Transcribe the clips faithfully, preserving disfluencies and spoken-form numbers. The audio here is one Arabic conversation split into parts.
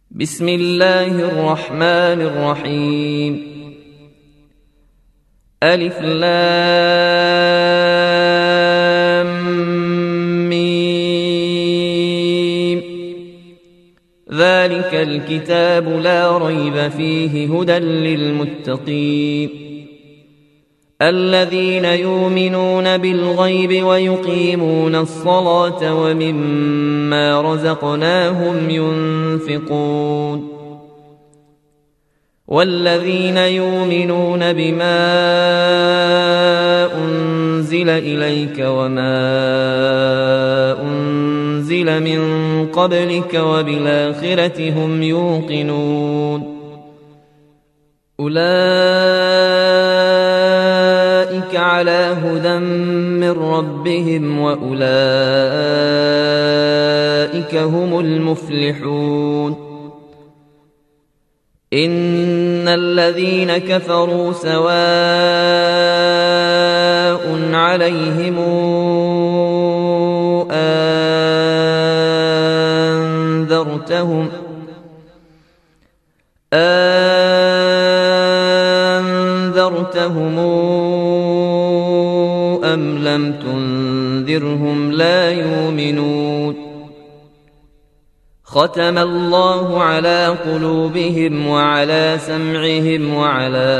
بسم الله الرحمن الرحيم. ألف لام ميم. ذلك الكتاب لا ريب فيه هدى للمتقين الذين يؤمنون بالغيب ويقيمون الصلاة ومما رزقناهم ينفقون والذين يؤمنون بما أنزل إليك وما أنزل من قبلك وبالآخرة هم يوقنون أولئك على هدى من ربهم وأولئك هم المفلحون. إن الذين كفروا سواء عليهم أنذرتهم أنذرتهم أم لم تنذرهم لا يؤمنون. ختم الله على قلوبهم وعلى سمعهم وعلى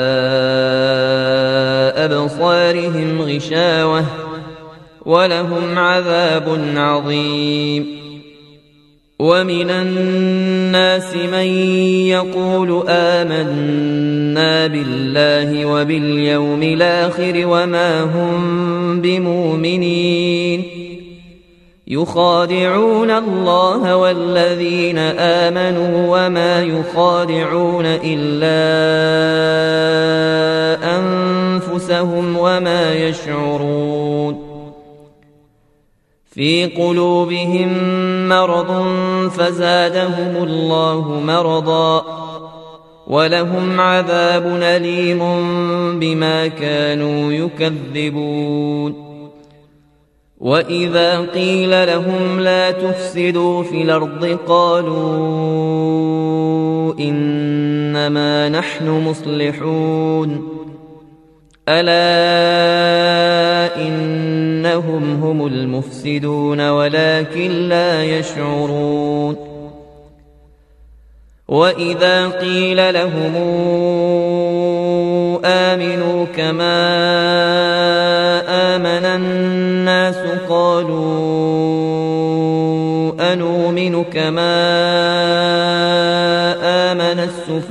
أبصارهم غشاوة ولهم عذاب عظيم. ومن الناس من يقول آمنا بالله وباليوم الآخر وما هم بمؤمنين يخادعون الله والذين آمنوا وما يخادعون إلا أنفسهم وما يشعرون. في قلوبهم مرض فزادهم الله مرضا ولهم عذاب أليم بما كانوا يكذبون. وإذا قيل لهم لا تفسدوا في الأرض قالوا إنما نحن مصلحون ألا إنهم هم المفسدون ولكن لا يشعرون. وإذا قيل لهم آمنوا كما آمن الناس قالوا أنؤمن كما آمن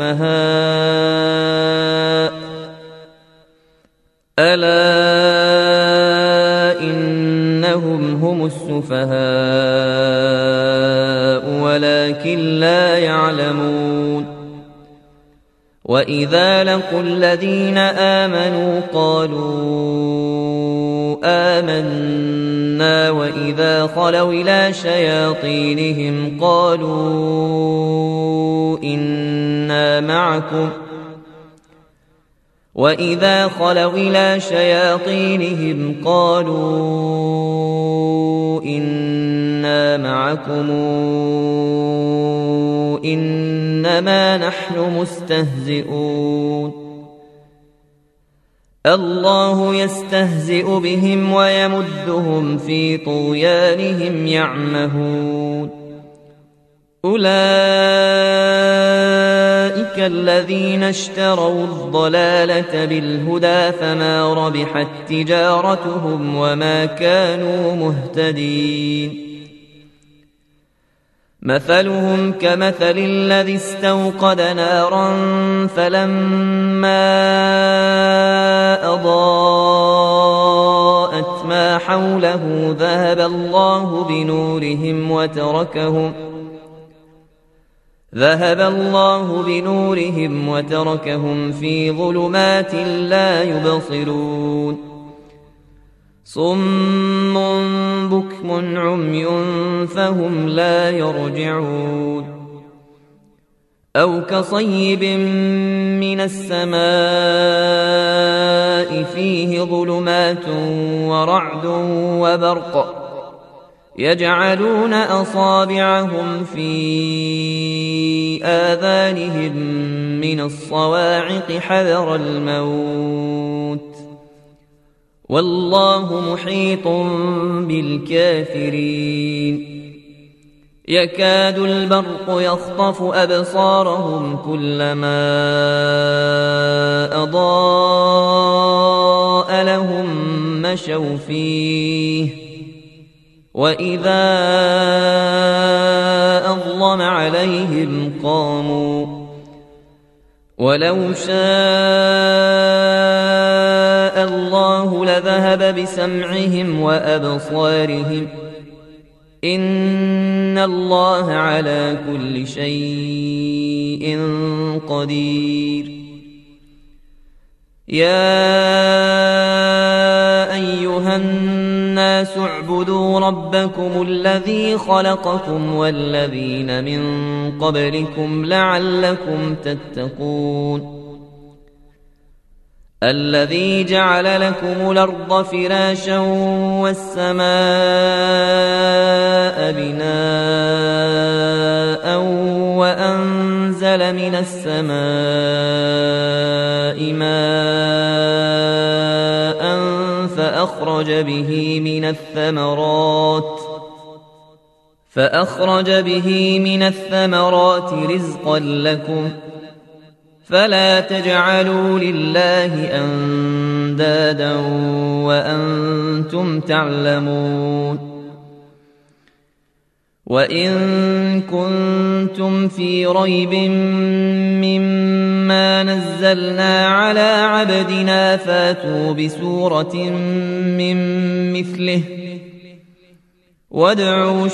السفهاء ألا إنهم هم السفهاء ولكن لا يعلمون. وإذا لقوا الذين آمنوا قالوا آمنا وإذا خلوا إلى شياطينهم قالوا إنا معكم وإذا خلوا إلى شياطينهم قالوا إنا معكم إنما نحن مستهزئون. الله يستهزئ بهم ويمدهم في طغيانهم يعمهون. أولئك الذين اشتروا الضلالة بالهدى فما ربحت تجارتهم وما كانوا مهتدين. مثلهم كمثل الذي استوقد نارا فلما أضاءت ما حوله ذهب الله بنورهم وتركهم ذهب الله بنورهم وتركهم في ظلمات لا يبصرون. صم بكم عمي فهم لا يرجعون. أو كصيب من السماء فيه ظلمات ورعد وبرق يجعلون أصابعهم في آذانهم من الصواعق حذر الموت والله محيط بالكافرين يكاد البرق يخطف أبصارهم كلما أضاء لهم مشوا فيه وإذا أظلم عليهم قاموا ولو شاء الله لذهب بسمعهم وأبصارهم إن الله على كل شيء قدير يا أيها الناس اعبدوا ربكم الذي خلقكم والذين من قبلكم لعلكم تتقون الذي جعل لكم الأرض فراشا والسماء بناء وأنزل من السماء ماء فأخرج به من الثمرات فأخرج به من الثمرات رزقا لكم فلا تجعلوا لله أندادا وأنتم تعلمون وإن كنتم في ريب مما نزلنا على عبدنا فاتوا بسورة من مثله وادعوا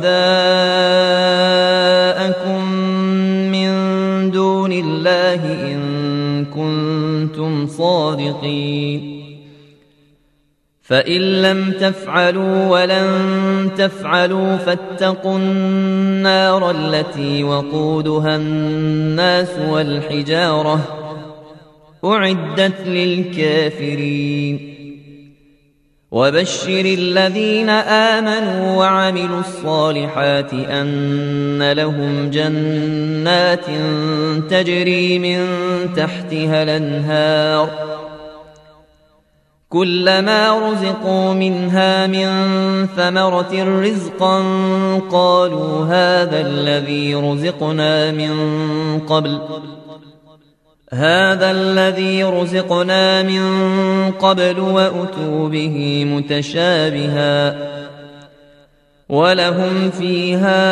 شهداءكم من دون الله إن كنتم صادقين فإن لم تفعلوا ولن تفعلوا فاتقوا النار التي وقودها الناس والحجارة أعدت للكافرين وبشر الذين آمنوا وعملوا الصالحات أن لهم جنات تجري من تحتها الأنهار كلما رزقوا منها من ثمرة رزقا قالوا هذا الذي رزقنا من قبل هذا الذي رزقنا من قبل وأتوا به متشابها ولهم فيها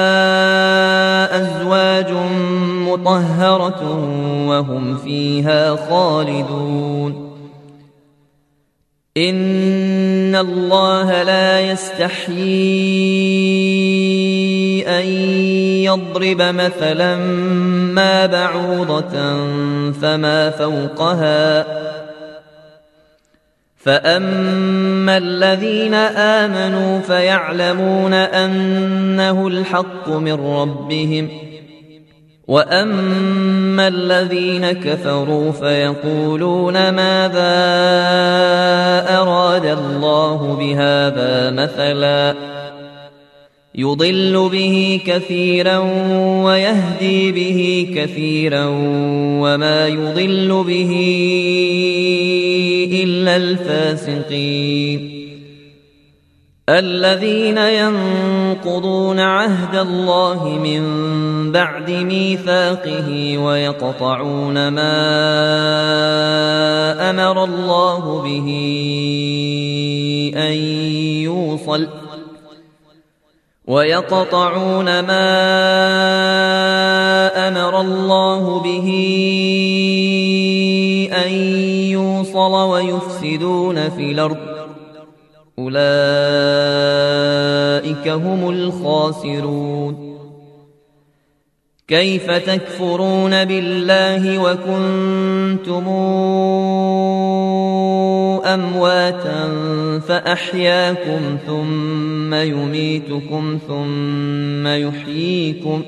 أزواج مطهرة وهم فيها خالدون إن الله لا يستحيي أن يضرب مثلا ما بعوضة فما فوقها فأما الذين آمنوا فيعلمون أنه الحق من ربهم وأما الذين كفروا فيقولون ماذا أراد الله بهذا مثلا يضل به كثيرا ويهدي به كثيرا وما يضل به إلا الفاسقين الذين ينقضون عهد الله من بعد ميثاقه ويقطعون ما أمر الله به أن يوصل ويقطعون ما أمر الله به أن يوصل ويفسدون في الأرض أولئك هم الخاسرون كيف تكفرون بالله وكنتم أمواتا فأحياكم ثم يميتكم ثم يحييكم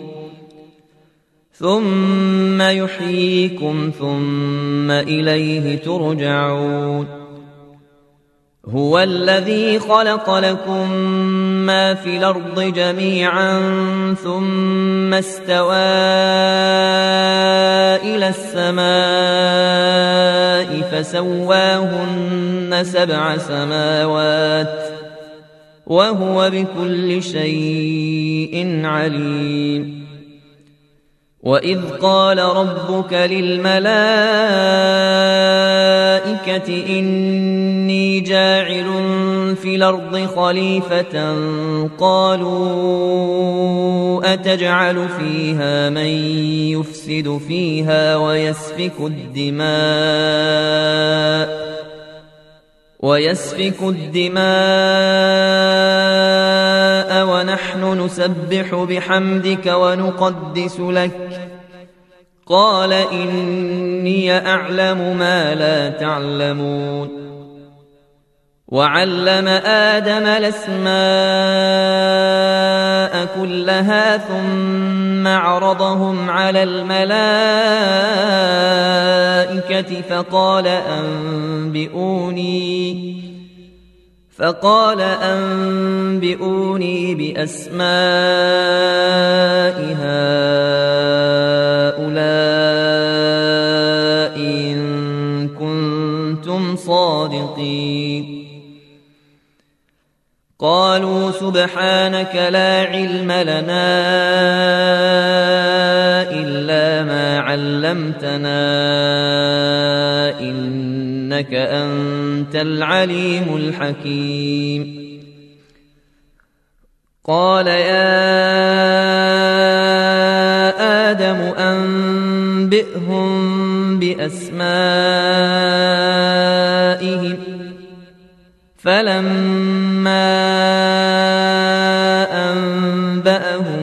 ثم يحييكم ثم إليه ترجعون هو الذي خلق لكم ما في الأرض جميعا ثم استوى إلى السماء فسواهن سبع سماوات وهو بكل شيء عليم. وإذ قال ربك للملائكة إني جاعل في الأرض خليفة قالوا أتجعل فيها من يفسد فيها ويسفك الدماء ويسفك الدماء ونحن نسبح بحمدك ونقدس لك قال إني أعلم ما لا تعلمون. وعلم آدم الأسماء كلها ثم عرضهم على الملائكة فقال أنبئوني فقال أنبئوني بأسماء هؤلاء إن كنتم صادقين. قالوا سبحانك لا علم لنا إلا ما علمتنا إنك أنت العليم الحكيم. قال يا آدم أنبئهم بأسمائهم فلما أنبأهم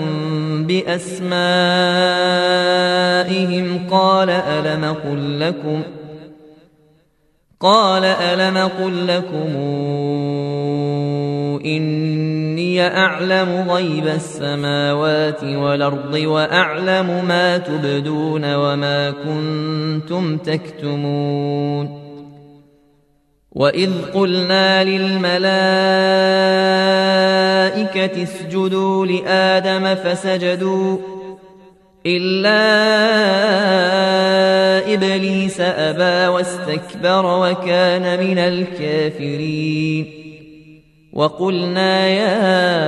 بأسمائهم قال ألم أقل لكم قال ألم أقل لكم إني أعلم غيب السماوات والأرض وأعلم ما تبدون وما كنتم تكتمون. وإذ قلنا للملائكة اسجدوا لآدم فسجدوا إلا إبليس أبى واستكبر وكان من الكافرين. وقلنا يا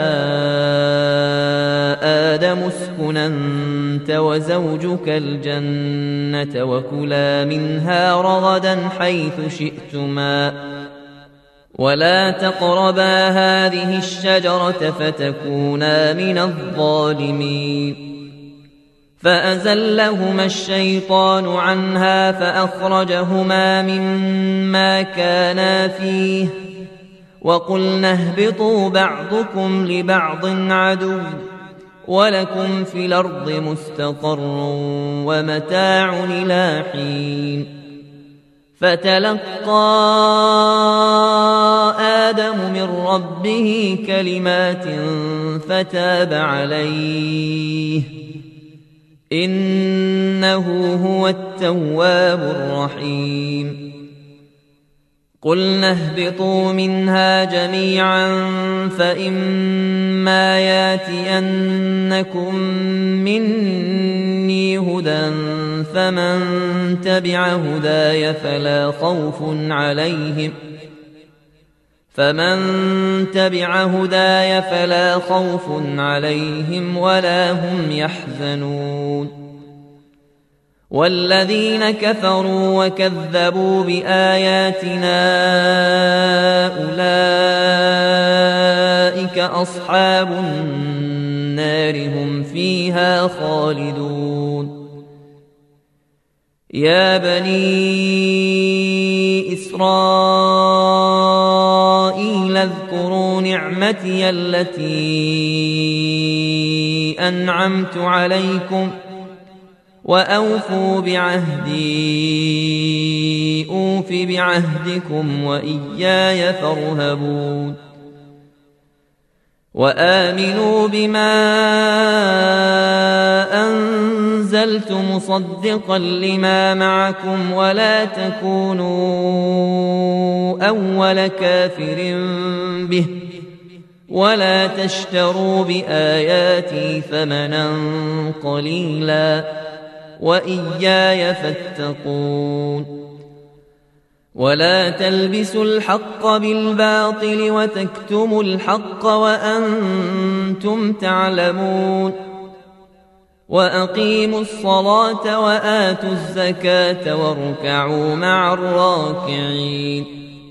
آدم اسكن أنت وزوجك الجنة وكلا منها رغدا حيث شئتما ولا تقربا هذه الشجرة فتكونا من الظالمين. فأزلهما الشيطان عنها فأخرجهما مما كانا فيه وقلنا اهبطوا بعضكم لبعض عدو ولكم في الأرض مستقر ومتاع إلى حين. فتلقى آدم من ربه كلمات فتاب عليه إنه هو التواب الرحيم. قلنا اهبطوا منها جميعا فإما ياتينكم مني هدى فمن تبع هداي فلا خوف عليهم فمن تبع هداي فلا خوف عليهم ولا هم يحزنون. والذين كفروا وكذبوا بآياتنا أولئك أصحاب النار هم فيها خالدون. يا بني إسرائيل اذكروا نعمتي التي أنعمت عليكم وأوفوا بعهدي أوف بعهدكم وإياي فارهبون. وآمنوا بما أنزل أنزلت مصدقا لما معكم ولا تكونوا أول كافر به ولا تشتروا بآياتي ثمنا قليلا وإياي فاتقون ولا تلبسوا الحق بالباطل وتكتموا الحق وأنتم تعلمون وأقيموا الصلاة وآتوا الزكاة واركعوا مع الراكعين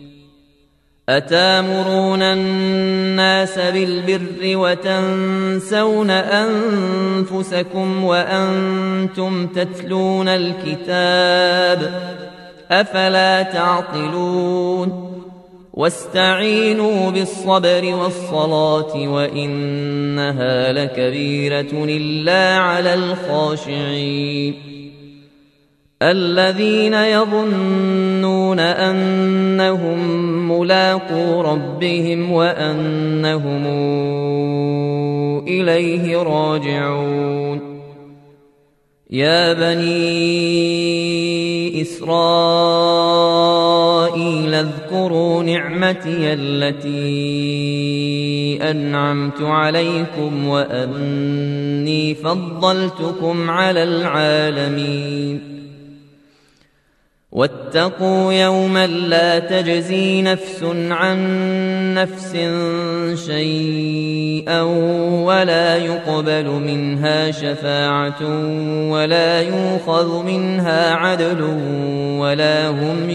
أتامرون الناس بالبر وتنسون أنفسكم وأنتم تتلون الكتاب أفلا تعقلون واستعينوا بالصبر والصلاة وإنها لكبيرة إلا على الخاشعين الذين يظنون أنهم ملاقو ربهم وأنهم إليه راجعون يا بني إسرائيل اذكروا نعمتي التي أنعمت عليكم وأني فضلتكم على العالمين واتقوا يوما لا تجزي نفس عن نفس شيئا ولا يقبل منها شفاعة ولا يؤخذ منها عدل ولا هم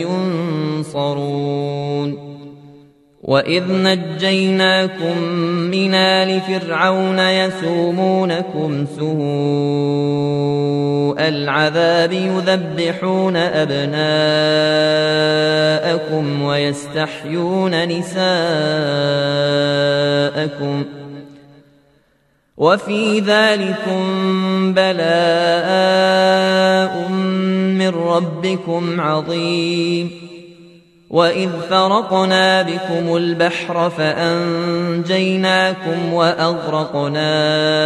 ينصرون وإذ نجيناكم من آل فرعون يسومونكم سوء العذاب يذبحون أبناءكم ويستحيون نساءكم وفي ذلكم بلاء من ربكم عظيم وإذ فرقنا بكم البحر فأنجيناكم وأغرقنا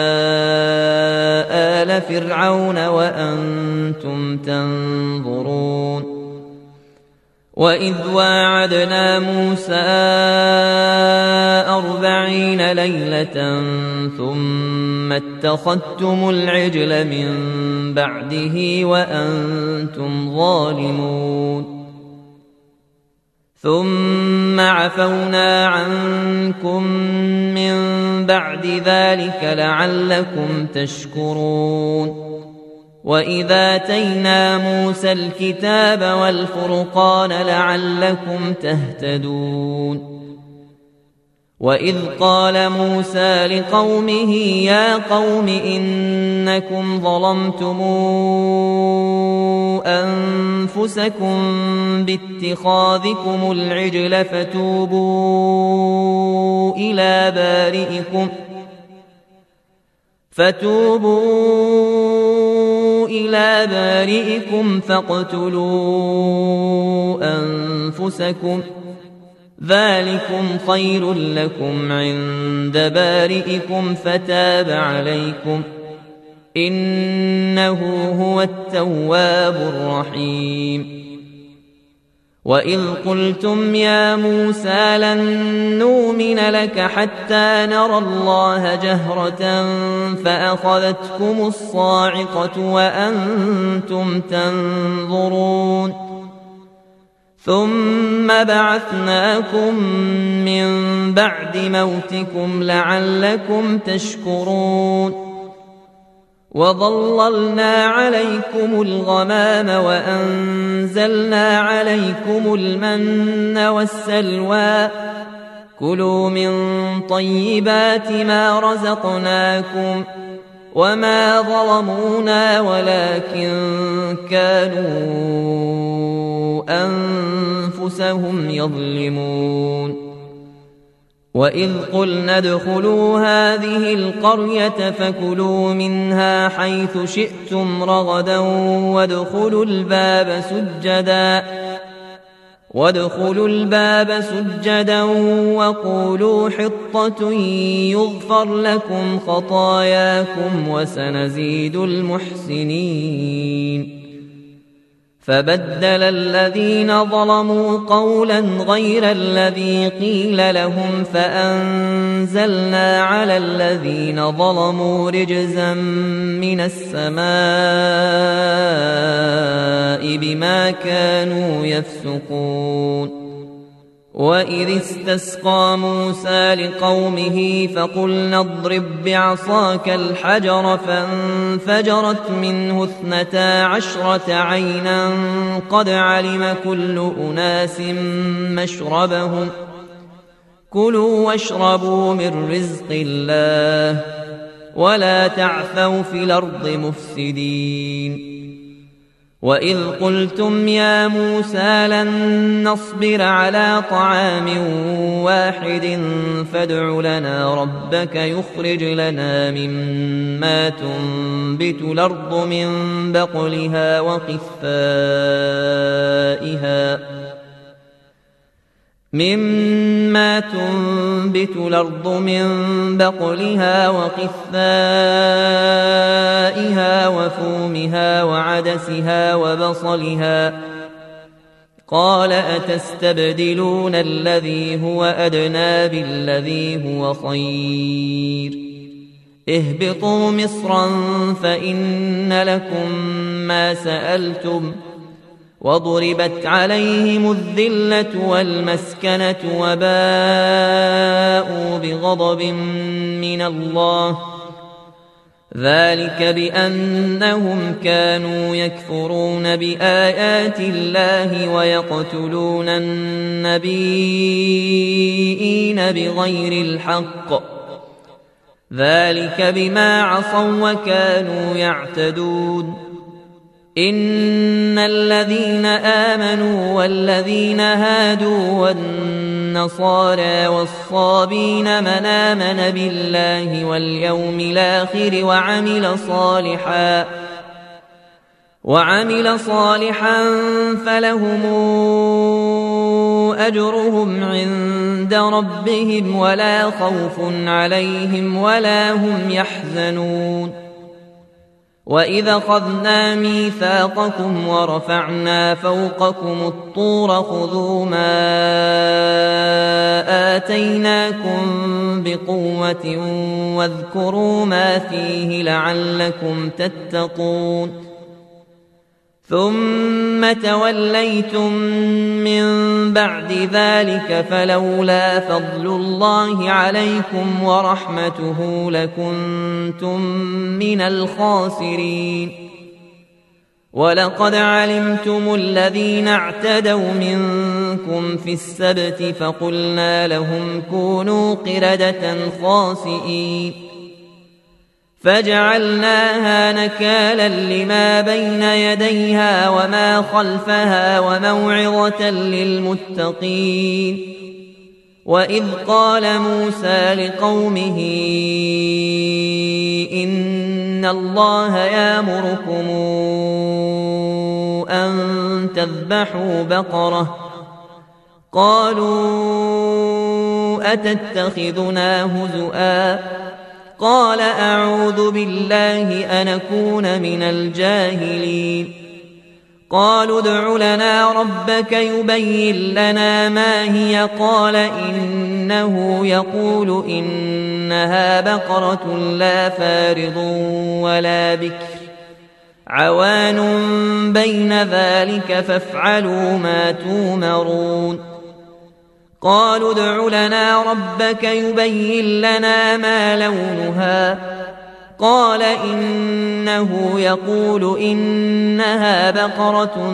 آل فرعون وأنتم تنظرون وإذ واعدنا موسى أربعين ليلة ثم اتخذتم العجل من بعده وأنتم ظالمون ثم عفونا عنكم من بعد ذلك لعلكم تشكرون وإذا آتينا موسى الكتاب والفرقان لعلكم تهتدون وإذ قال موسى لقومه يا قوم إنكم ظلمتم أنفسكم باتخاذكم العجل فتوبوا إلى بارئكم فتوبوا إلى بارئكم فاقتلوا أنفسكم ذلكم خير لكم عند بارئكم فتاب عليكم إنه هو التواب الرحيم وإذ قلتم يا موسى لن نؤمن لك حتى نرى الله جهرة فأخذتكم الصاعقة وأنتم تنظرون ثم بعثناكم من بعد موتكم لعلكم تشكرون وظللنا عليكم الغمام وأنزلنا عليكم المن والسلوى كلوا من طيبات ما رزقناكم وما ظلمونا ولكن كانوا أنفسهم يظلمون وإذ قلنا ادخلوا هذه القرية فكلوا منها حيث شئتم رغدا وادخلوا الباب سجدا وادخلوا الباب سجدا وقولوا حطة يغفر لكم خطاياكم وسنزيد المحسنين. فبدل الذين ظلموا قولا غير الذي قيل لهم فأنزلنا على الذين ظلموا رجزا من السماء بما كانوا يفسقون. وإذ استسقى موسى لقومه فقلنا اضرب بعصاك الحجر فانفجرت منه اثنتا عشرة عينا قد علم كل أناس مشربهم كلوا واشربوا من رزق الله ولا تعثوا في الأرض مفسدين. وإذ قلتم يا موسى لن نصبر على طعام واحد فادع لنا ربك يخرج لنا مما تنبت الأرض من بقلها وقثائها مما تنبت الأرض من بقلها وقثائها وفومها وعدسها وبصلها قال أتستبدلون الذي هو أدنى بالذي هو خير اهبطوا مصرا فإن لكم ما سألتم وضربت عليهم الذلة والمسكنة وباءوا بغضب من الله ذلك بأنهم كانوا يكفرون بآيات الله ويقتلون النبيين بغير الحق ذلك بما عصوا وكانوا يعتدون. إن الذين آمنوا والذين هادوا والنصارى والصابين من آمن بالله واليوم الآخر وعمل صالحا وعمل صالحا فلهم أجرهم عند ربهم ولا خوف عليهم ولا هم يحزنون. وإذا أخذنا ميثاقكم ورفعنا فوقكم الطور خذوا ما آتيناكم بقوة واذكروا ما فيه لعلكم تتقون ثم توليتم من بعد ذلك فلولا فضل الله عليكم ورحمته لكنتم من الخاسرين. ولقد علمتم الذين اعتدوا منكم في السبت فقلنا لهم كونوا قردة خاسئين فجعلناها نكالا لما بين يديها وما خلفها وموعظة للمتقين. وإذ قال موسى لقومه إن الله يأمركم أن تذبحوا بقرة قالوا أتتخذنا هزؤا قال أعوذ بالله أن أكون من الجاهلين. قالوا ادع لنا ربك يبين لنا ما هي قال إنه يقول إنها بقرة لا فارض ولا بكر عوان بين ذلك فافعلوا ما تومرون. قالوا ادع لنا ربك يبين لنا ما لونها قال إنه يقول إنها بقرة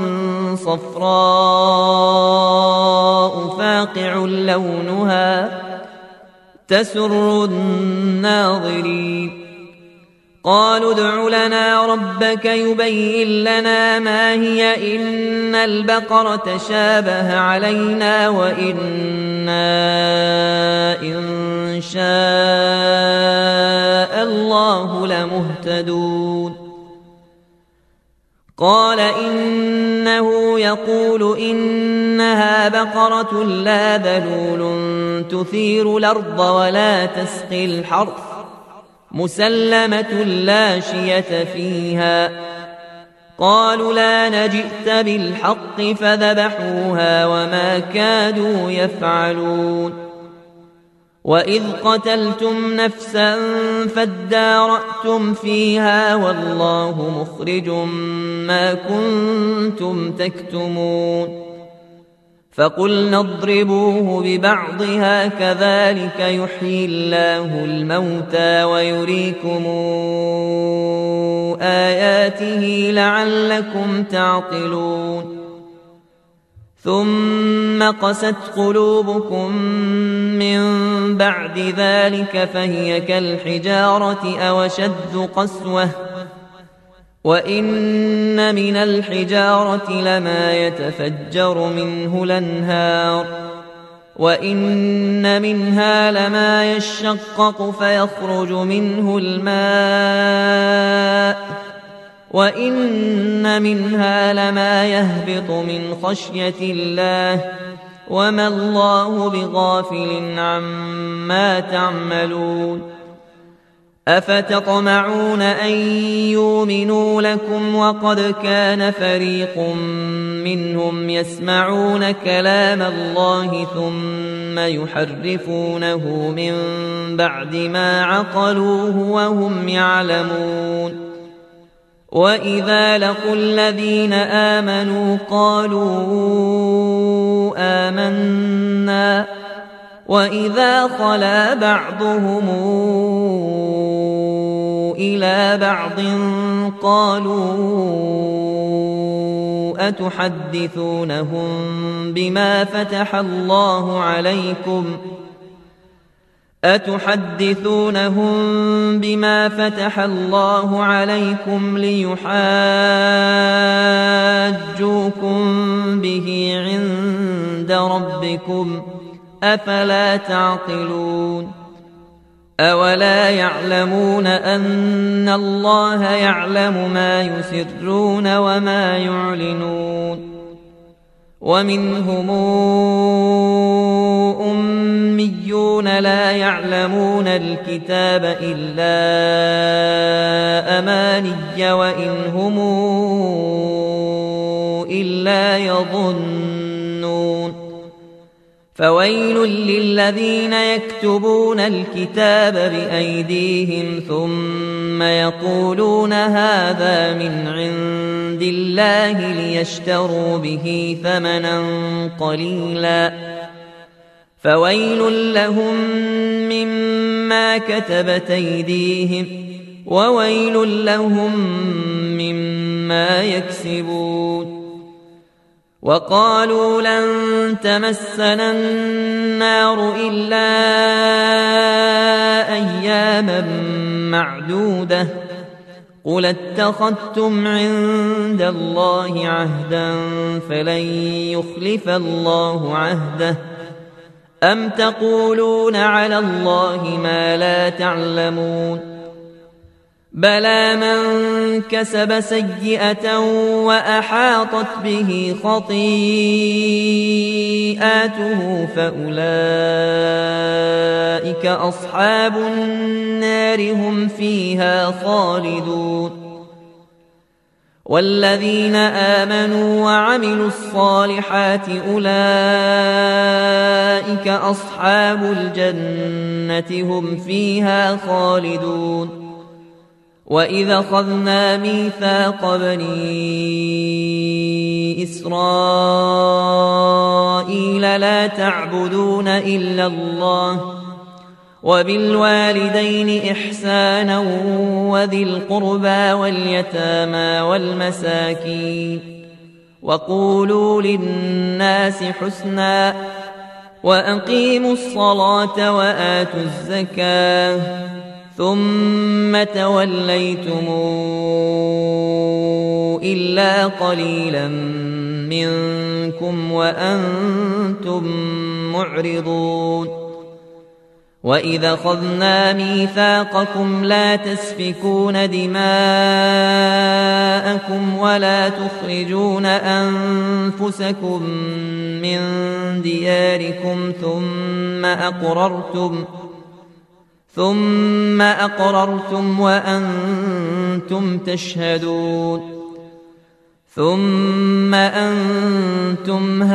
صفراء فاقع لونها تسر الناظرين. قالوا ادع لنا ربك يبين لنا ما هي إن البقرة شابه علينا وإنا إن شاء الله لمهتدون. قال إنه يقول إنها بقرة لا ذلول تثير الأرض ولا تسقي الحرث مسلمة لا شية فيها. قالوا لا نجئت بالحق فذبحوها وما كادوا يفعلون. وإذ قتلتم نفسا فادارأتم فيها والله مخرج ما كنتم تكتمون. فقلنا اضربوه ببعضها كذلك يحيي الله الموتى ويريكم آياته لعلكم تعقلون. ثم قست قلوبكم من بعد ذلك فهي كالحجارة أو أشد قسوة وإن من الحجارة لما يتفجر منه الأنهار وإن منها لما يشقق فيخرج منه الماء وإن منها لما يهبط من خشية الله وما الله بغافل عما تعملون. أفتطمعون أن يؤمنوا لكم وقد كان فريق منهم يسمعون كلام الله ثم يحرفونه من بعد ما عقلوه وهم يعلمون. وإذا لقوا الذين آمنوا قالوا آمنا وإذا خلا بعضهم إلى بعض قالوا أتحدثونهم بما فتح الله عليكم أتحدثونهم بما فتح الله عليكم ليحاجوكم به عند ربكم أفلا تعقلون. أولا يعلمون أن الله يعلم ما يسرون وما يعلنون. ومنهم أميون لا يعلمون الكتاب إلا أماني وإن هم إلا يظنون. فويل للذين يكتبون الكتاب بأيديهم ثم يقولون هذا من عند الله ليشتروا به ثمنا قليلا فويل لهم مما كتبت أيديهم وويل لهم مما يكسبون. وقالوا لن تمسنا النار إلا أياما معدودة قل اتخذتم عند الله عهدا فلن يخلف الله عهده أم تقولون على الله ما لا تعلمون. بلى من كسب سيئة وأحاطت به خطيئاته فأولئك أصحاب النار هم فيها خالدون. والذين آمنوا وعملوا الصالحات أولئك أصحاب الجنة هم فيها خالدون. وإذا أخذنا ميثاق بني إسرائيل لا تعبدون إلا الله وبالوالدين إحسانا وذي القربى واليتامى والمساكين وقولوا للناس حسنا وأقيموا الصلاة وآتوا الزكاة ثم توليتم إلا قليلا منكم وأنتم معرضون. وإذا أخذنا ميثاقكم لا تسفكون دماءكم ولا تخرجون أنفسكم من دياركم ثم أقررتم ثم أقررتم وأنتم تشهدون ثم أنتم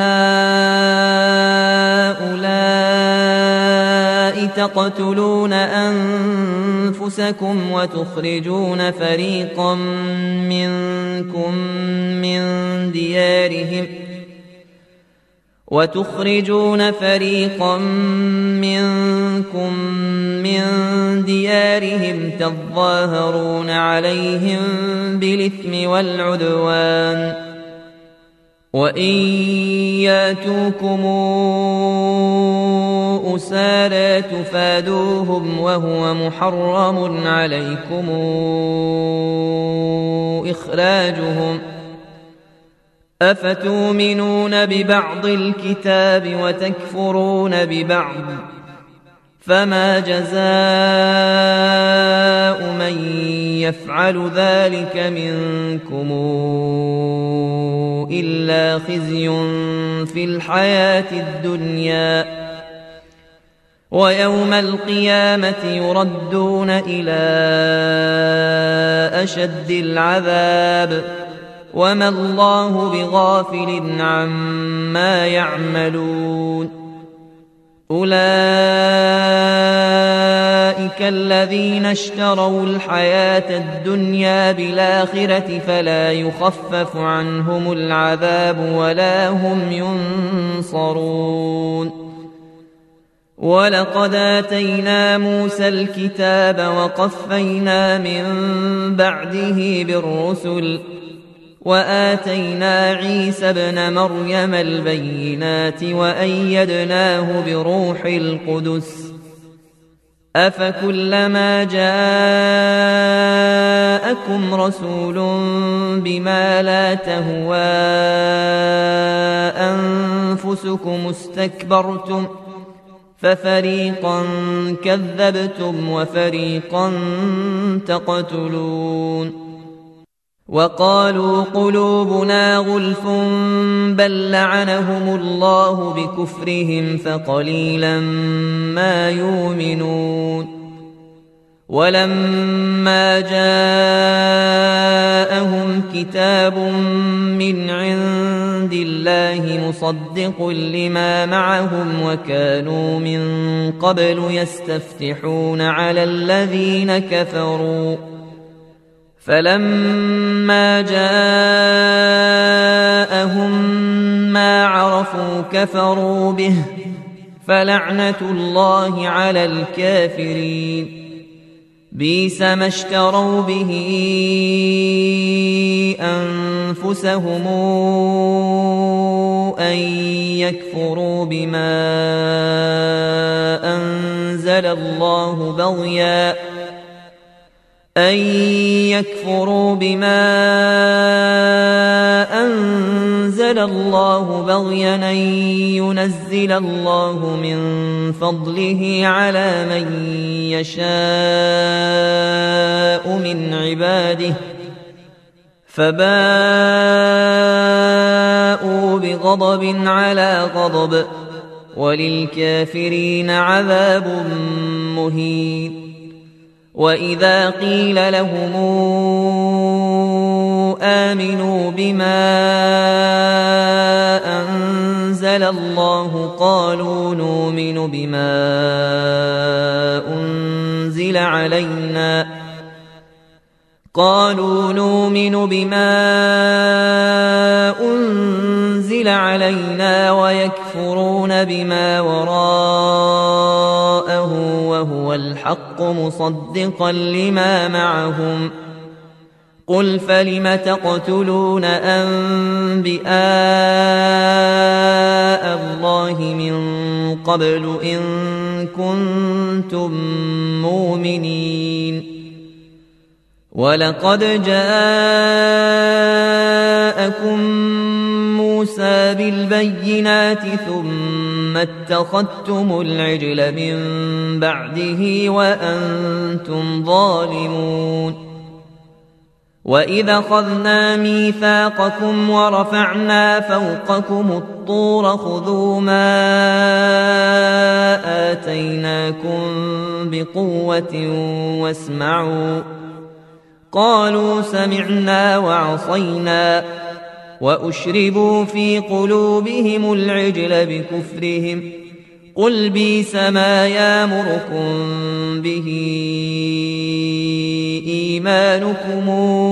هؤلاء تقتلون أنفسكم وتخرجون فريقا منكم من ديارهم وتخرجون فريقا منكم من ديارهم تظاهرون عليهم بالإثم والعدوان وإن ياتوكم أسارى تفادوهم وهو محرم عليكم إخراجهم أفتؤمنون ببعض الكتاب وتكفرون ببعض فما جزاء من يفعل ذلك منكم إلا خزي في الحياة الدنيا ويوم القيامة يردون إلى أشد العذاب وما الله بغافل عما يعملون أولئك الذين اشتروا الحياة الدنيا بالآخرة فلا يخفف عنهم العذاب ولا هم ينصرون ولقد آتينا موسى الكتاب وقفينا من بعده بالرسل وآتينا عيسى ابن مريم البينات وأيدناه بروح القدس أفكلما جاءكم رسول بما لا تهوى أنفسكم استكبرتم ففريقا كذبتم وفريقا تقتلون وقالوا قلوبنا غلف بل لعنهم الله بكفرهم فقليلا ما يؤمنون ولما جاءهم كتاب من عند الله مصدق لما معهم وكانوا من قبل يستفتحون على الذين كفروا فلما جاءهم ما عرفوا كفروا به فلعنة الله على الكافرين بئس ما اشتروا به أنفسهم أن يكفروا بما أنزل الله بغيا أن يكفروا بما أنزل الله بغيا أن ينزل الله من فضله على من يشاء من عباده فباءوا بغضب على غضب وللكافرين عذاب مهين وإذا قيل لهم آمنوا بما أنزل الله قالوا نؤمن بما أنزل علينا قالوا نؤمن بما أنزل علينا ويكفرون بما وراءه وهو الحق مصدقا لما معهم قل فلم تقتلون أنبياء الله من قبل إن كنتم مؤمنين ولقد جاءكم موسى بالبينات ثم ثم اتخذتم العجل من بعده وأنتم ظالمون وإذا أخذنا ميثاقكم ورفعنا فوقكم الطور خذوا ما آتيناكم بقوة واسمعوا قالوا سمعنا وعصينا وأشربوا في قلوبهم العجل بكفرهم قل بئس ما يأمركم به إيمانكم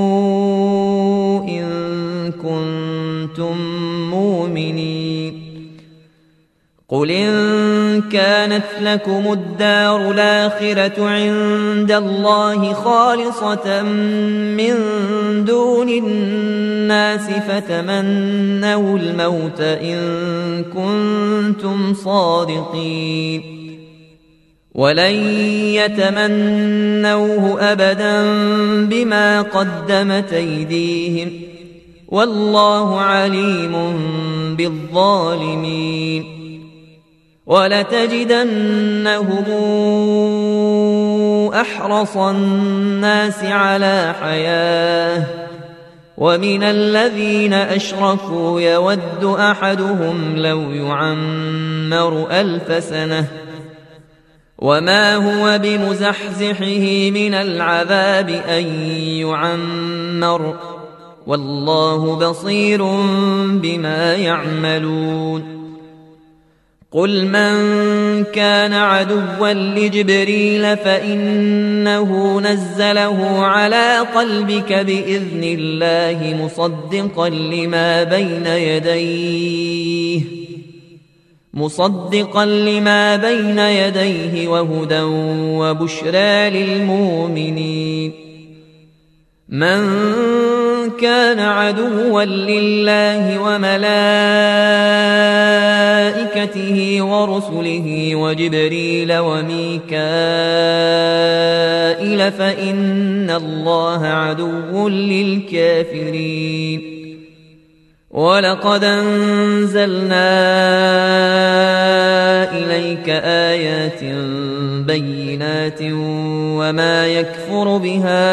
إن كنتم مؤمنين قل إن كانت لكم الدار الآخرة عند الله خالصة من دون الناس فتمنوا الموت إن كنتم صادقين ولن يتمنوه أبدا بما قدمت أيديهم والله عليم بالظالمين ولتجدنهم أحرص الناس على حياة ومن الذين أشركوا يود أحدهم لو يعمر ألف سنة وما هو بمزحزحه من العذاب أن يعمر والله بصير بما يعملون قل من كان عدوا لجبريل فإنه نزله على قلبك بإذن الله مصدقا لما بين يديه مصدقا لما بين يديه وهدى وبشرى للمؤمنين من كان عدوا لله وملائكته ورسله وجبريل وميكائيل فإن الله عدو للكافرين ولقد أنزلنا إليك آيات بينات وما يكفر بها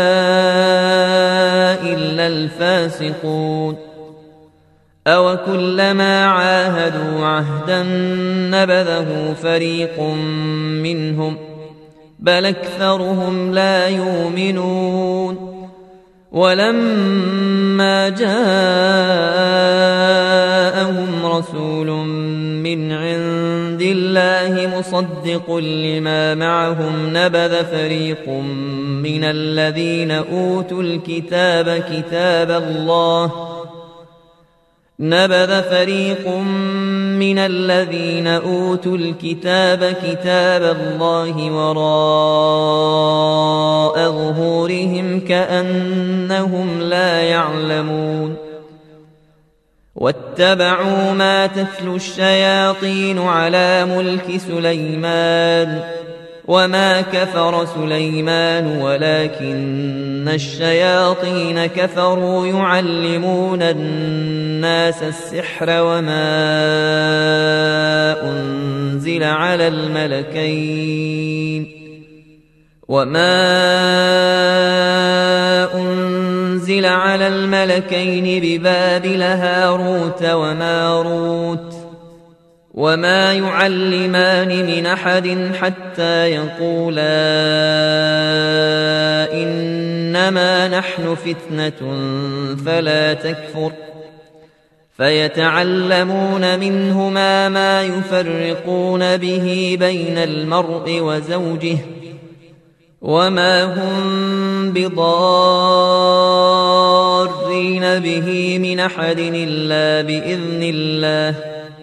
إلا الفاسقون أو كلما عاهدوا عهدا نبذه فريق منهم بل أكثرهم لا يؤمنون ولما جاءهم رسول من عند الله مصدق لما معهم نبذ فريق من الذين أوتوا الكتاب كتاب الله نبذ فريق من الذين أوتوا الكتاب كتاب الله وراء ظهورهم كأنهم لا يعلمون واتبعوا ما تتلو الشياطين على ملك سليمان وما كفر سليمان ولكن الشياطين كفروا يعلمون الناس السحر وما أنزل على الملكين وما أنزل على الملكين ببابل هاروت وماروت وما يعلمان من أحد حتى يقولا إنما نحن فتنة فلا تكفر فيتعلمون منهما ما يفرقون به بين المرء وزوجه وما هم بضارين به من أحد إلا بإذن الله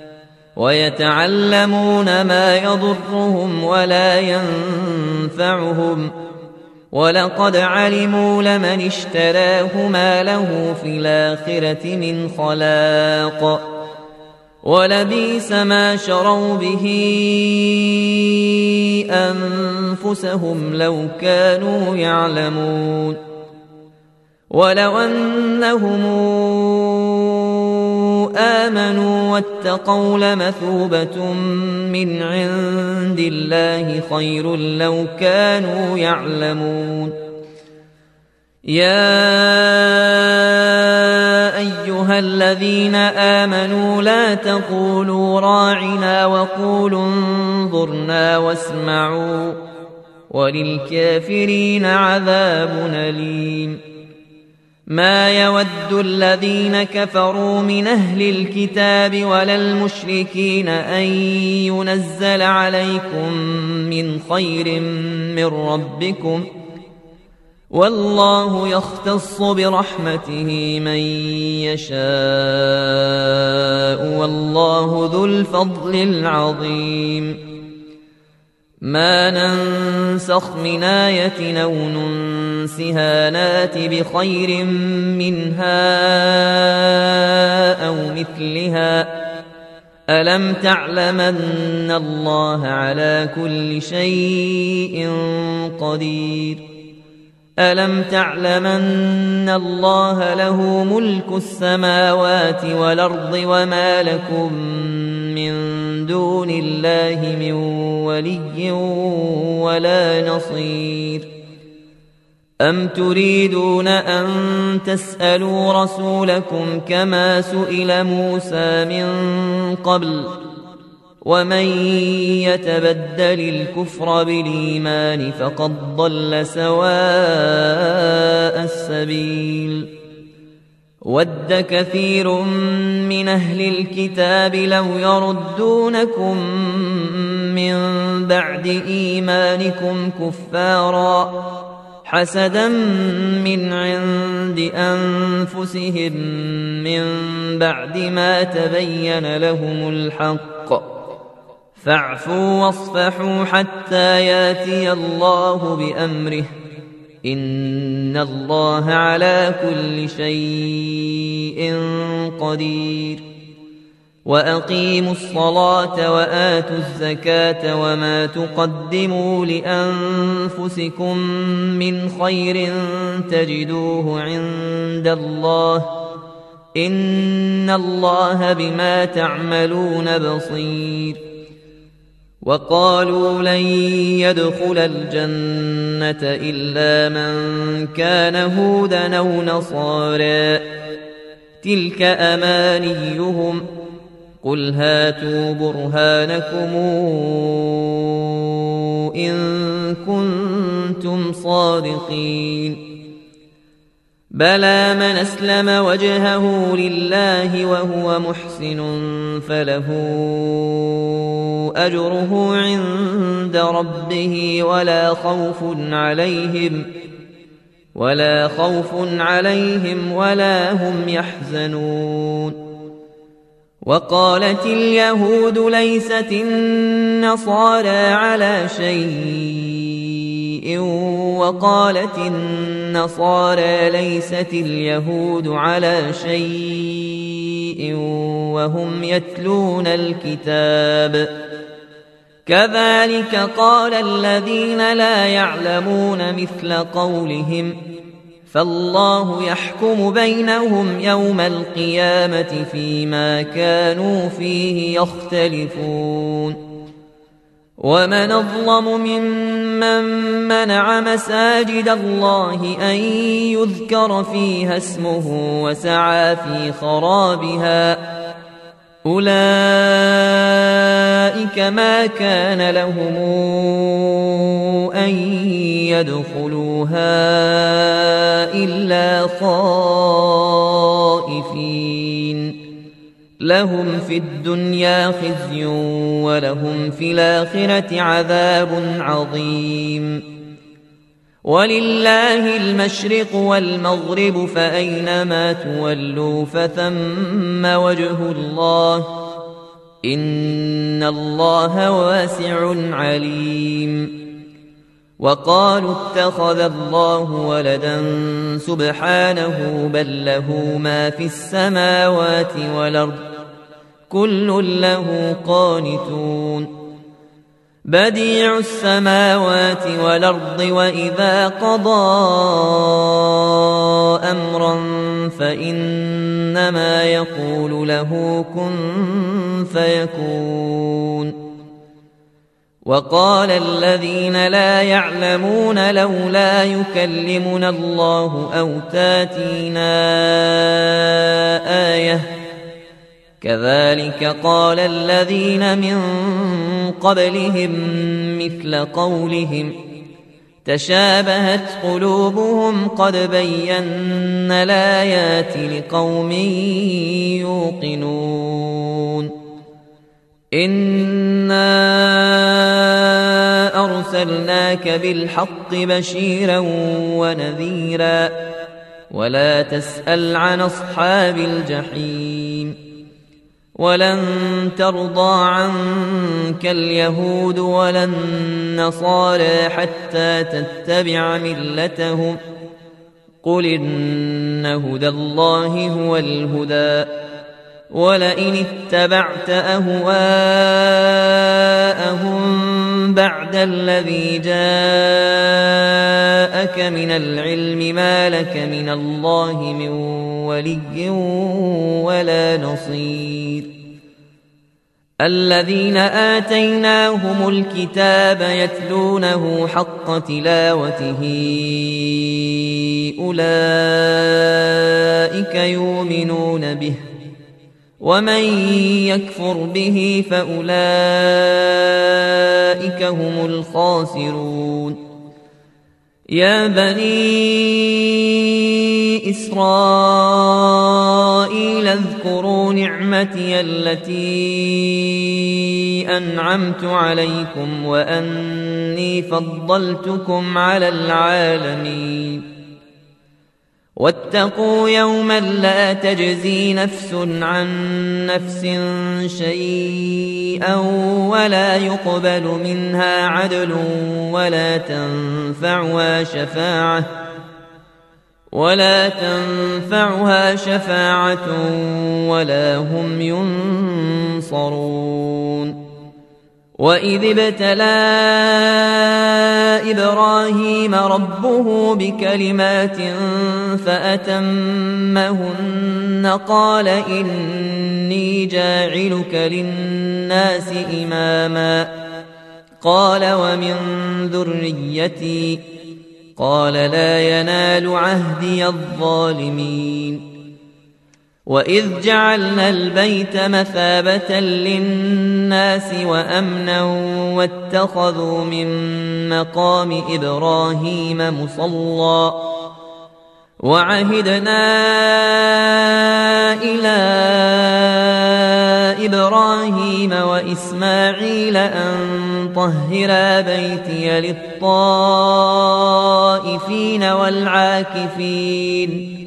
ويتعلمون ما يضرهم ولا ينفعهم ولقد علموا لمن اشتراه ما له في الآخرة من خلاق ولبئس ما شروا به أنفسهم لو كانوا يعلمون ولو أنهم آمنوا واتقوا لمثوبة من عند الله خير لو كانوا يعلمون. يا أيها الذين آمنوا لا تقولوا راعنا وقولوا انظرنا واسمعوا وللكافرين عذاب أليم. ما يود الذين كفروا من أهل الكتاب ولا المشركين أن ينزل عليكم من خير من ربكم والله يختص برحمته من يشاء والله ذو الفضل العظيم. ما ننسخ من آية أو ننسها نات بخير منها أو مثلها ألم تعلم أن الله على كل شيء قدير. ألم تعلم أن الله له ملك السماوات والأرض وما لكم من دون الله من ولي ولا نصير. أم تريدون أن تسألوا رسولكم كما سئل موسى من قبل ومن يتبدل الكفر بالإيمان فقد ضل سواء السبيل. ود كثير من أهل الكتاب لو يردونكم من بعد إيمانكم كفارا حسدا من عند أنفسهم من بعد ما تبين لهم الحق فاعفوا واصفحوا حتى ياتي الله بأمره إن الله على كل شيء قدير. وأقيموا الصلاة وآتوا الزكاة وما تقدموا لأنفسكم من خير تجدوه عند الله إن الله بما تعملون بصير. وقالوا لن يدخل الجنة إلا من كان هودا أو نصارى تلك أمانيهم قل هاتوا برهانكم إن كنتم صادقين. بلى من أسلم وجهه لله وهو محسن فله أجره عند ربه ولا خوف عليهم ولا خوف عليهم ولا هم يحزنون. وقالت اليهود ليست النصارى على شيء وقالت النصارى ليست اليهود على شيء وهم يتلون الكتاب كذلك قال الذين لا يعلمون مثل قولهم فالله يحكم بينهم يوم القيامة فيما كانوا فيه يختلفون. ومن أظلم ممن منع مساجد الله أن يذكر فيها اسمه وسعى في خرابها أولئك ما كان لهم أن يدخلوها إلا خائفين لهم في الدنيا خزي ولهم في الآخرة عذاب عظيم. ولله المشرق والمغرب فأينما تولوا فثم وجه الله إن الله واسع عليم. وقالوا اتخذ الله ولدا سبحانه بل له ما في السماوات والأرض كل له قانتون. بديع السماوات والأرض وإذا قضى أمرا فإنما يقول له كن فيكون. وقال الذين لا يعلمون لولا يكلمنا الله أو تاتينا آية كذلك قال الذين من قبلهم مثل قولهم تشابهت قلوبهم قد بينا الآيات لقوم يوقنون. إنا أرسلناك بالحق بشيرا ونذيرا ولا تسأل عن أصحاب الجحيم. ولن ترضى عنك اليهود ولا النصارى حتى تتبع ملتهم قل إن هدى الله هو الهدى ولئن اتبعت أهواءهم بعد الذي جاءك من العلم ما لك من الله من ولي ولا نصير. الذين آتيناهم الكتاب يتلونه حق تلاوته أولئك يؤمنون به ومن يكفر به فأولئك هم الخاسرون. يا بني إسرائيل اذكروا نعمتي التي أنعمت عليكم وأني فضلتكم على العالمين. واتقوا يوما لا تجزي نفس عن نفس شيئا ولا يقبل منها عدل ولا تنفعها شفاعة ولا تنفعها شفاعة ولا هم ينصرون. وإذ ابتلى إبراهيم ربه بكلمات فأتمهن قال إني جاعلك للناس إماما قال ومن ذريتي قال لا ينال عهدي الظالمين. وإذ جعلنا البيت مثابة للناس وأمنا واتخذوا من مقام إبراهيم مصلى وعهدنا إلى إبراهيم وإسماعيل أن طهرا بيتي للطائفين والعاكفين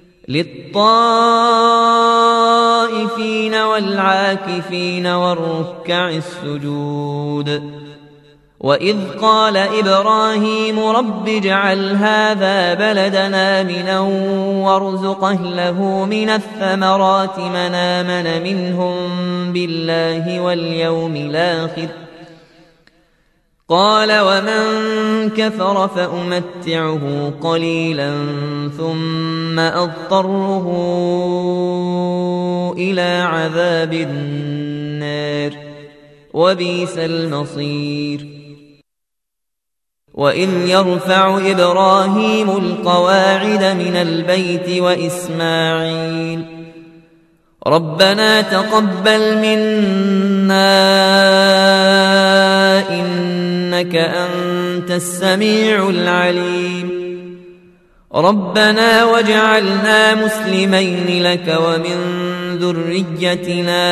للطائفين والعاكفين والركع السجود. وإذ قال إبراهيم رب اجعل هذا بلدنا آمنا وارزق أهله من الثمرات من آمن منهم بالله واليوم الآخر قال ومن كفر فأمتعه قليلا ثم أضطره إلى عذاب النار وبئس المصير. وإذ يرفع إبراهيم القواعد من البيت وإسماعيل ربنا تقبل منا إنك أنت السميع العليم ربنا واجعلنا مسلمين لك ومن ذريتنا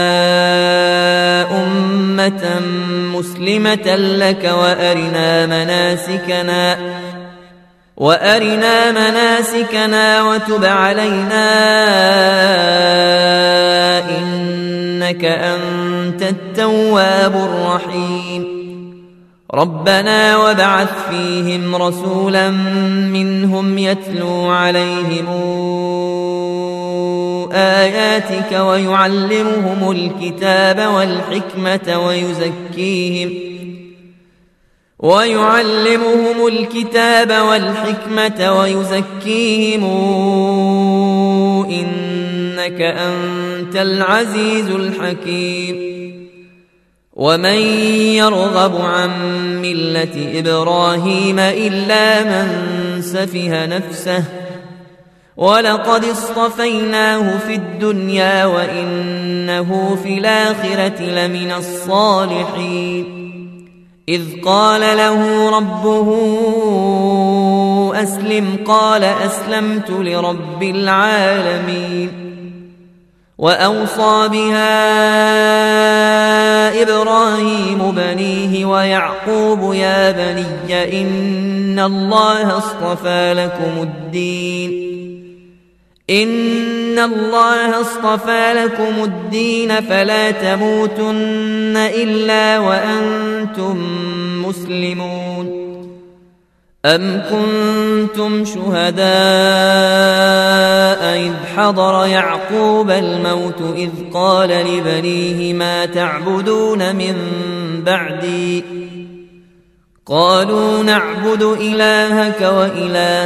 أمة مسلمة لك وأرنا مناسكنا وأرنا مناسكنا وتب علينا إنك أنت التواب الرحيم. ربنا وابعث فيهم رسولا منهم يتلو عليهم آياتك ويعلمهم الكتاب والحكمة ويزكيهم ويعلمهم الكتاب والحكمة ويزكيهم إنك أنت العزيز الحكيم ومن يرغب عن ملة إبراهيم إلا من سفه نفسه ولقد اصطفيناه في الدنيا وإنه في الآخرة لمن الصالحين إذ قال له ربه أسلم قال أسلمت لرب العالمين وأوصى بها إبراهيم بنيه ويعقوب يا بني إن الله اصطفى لكم الدين إن الله اصطفى لكم الدين فلا تموتن إلا وأنتم مسلمون أم كنتم شهداء إذ حضر يعقوب الموت إذ قال لبنيه ما تعبدون من بعدي قالوا نعبد إلهك وإله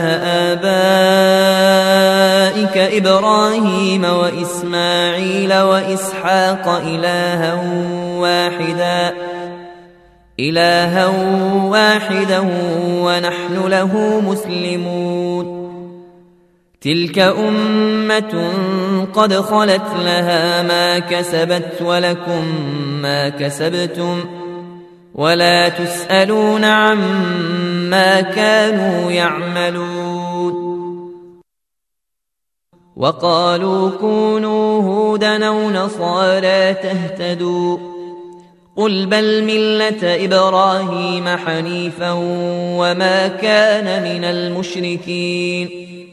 آبائك إبراهيم وإسماعيل وإسحاق إلها واحدا إلها واحدا ونحن له مسلمون تلك أمة قد خلت لها ما كسبت ولكم ما كسبتم ولا تسألون عما كانوا يعملون وقالوا كونوا هودا أو نصارى تهتدوا قل بل ملة إبراهيم حنيفا وما كان من المشركين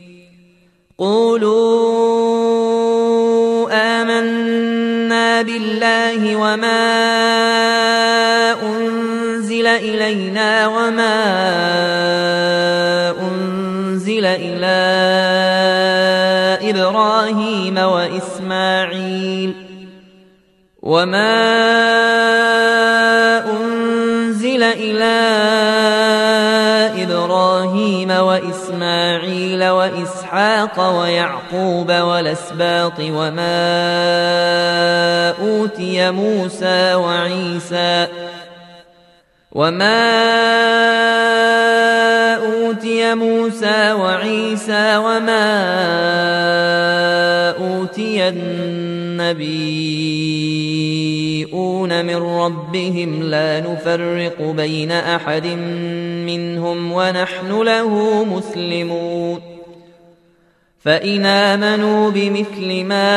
قولوا آمنا بالله وما أنزل إلينا وما أنزل إلى إبراهيم وإسماعيل وما أنزل إلى إبراهيم وإسماعيل وإسحاق ويعقوب والأسباط وما أوتي موسى وعيسى وما أوتي موسى وعيسى وما أوتي النبيون من ربهم لا نفرق بين أحد منهم ونحن له مسلمون فإن آمنوا بمثل ما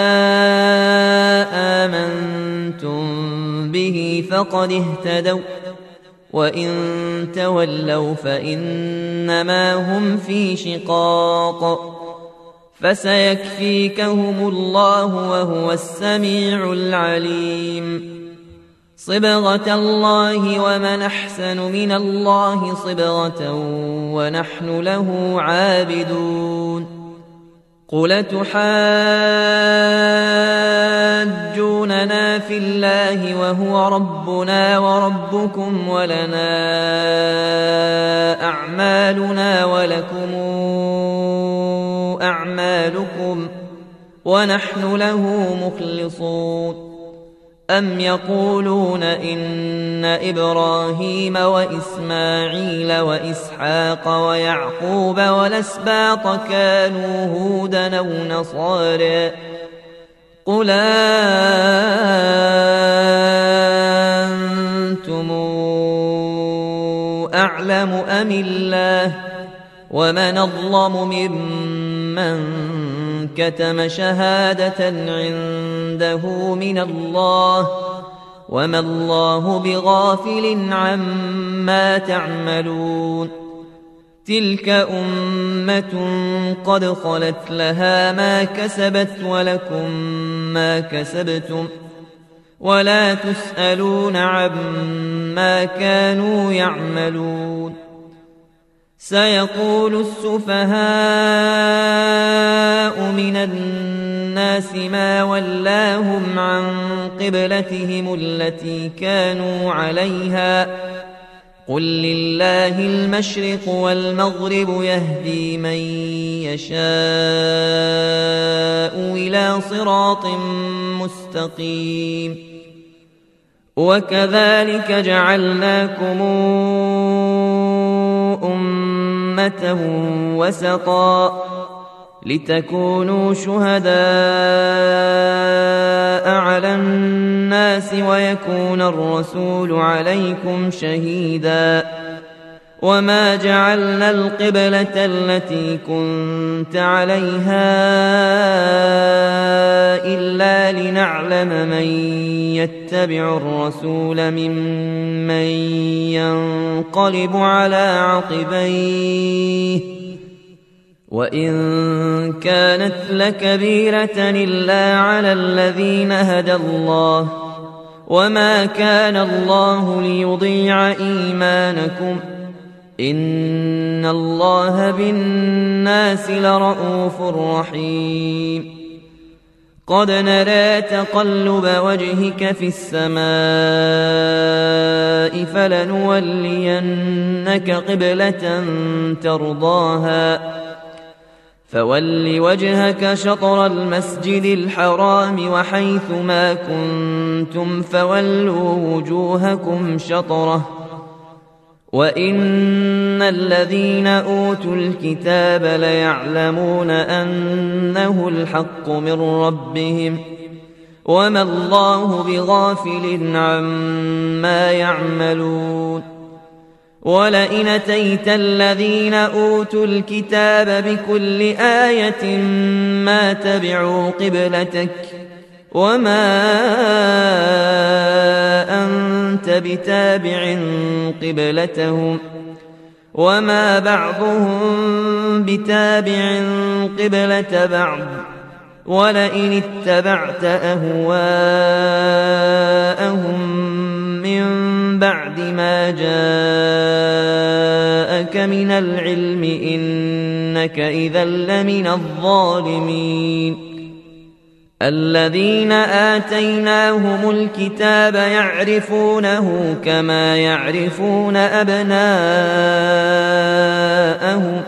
آمنتم به فقد اهتدوا وإن تولوا فإنما هم في شقاق فسيكفيكهم الله وهو السميع العليم صبغة الله ومن أحسن من الله صبغة ونحن له عابدون قل تحاجوننا في الله وهو ربنا وربكم ولنا أعمالنا ولكم أعمالكم ونحن له مخلصون أم يقولون إن إبراهيم وإسماعيل وإسحاق ويعقوب والأسباط كانوا هودا أو نصارى قل أنتم أعلم أم الله ومن أظلم ممن كتم شهادة عنده من الله وما الله بغافل عما تعملون تلك أمة قد خلت لها ما كسبت ولكم ما كسبتم ولا تسألون عما كانوا يعملون سيقول السفهاء من الناس ما ولاهم عن قبلتهم التي كانوا عليها قل لله المشرق والمغرب يهدي من يشاء إلى صراط مستقيم وكذلك جعلناكم أمة وسطا لتكونوا شهداء على الناس ويكون الرسول عليكم شهيدا وما جعلنا القبلة التي كنت عليها إلا لنعلم من يتبع الرسول ممن ينقلب على عقبيه وإن كانت لكبيرة إلا على الذين هدى الله وما كان الله ليضيع إيمانكم إن الله بالناس لرءوف رحيم قد نرى تقلب وجهك في السماء فلنولينك قبلة ترضاها فول وجهك شطر المسجد الحرام وحيث ما كنتم فولوا وجوهكم شطره وإن الذين أوتوا الكتاب ليعلمون أنه الحق من ربهم وما الله بغافل عما يعملون ولئن أتيت الذين أوتوا الكتاب بكل آية ما تبعوا قبلتك وما أنت بتابع قبلتهم وما بعضهم بتابع قبلة بعض ولئن اتبعت أهواءهم من بعد ما جاءك من العلم إنك إذا لمن الظالمين الذين آتيناهم الكتاب يعرفونه كما يعرفون أبناءهم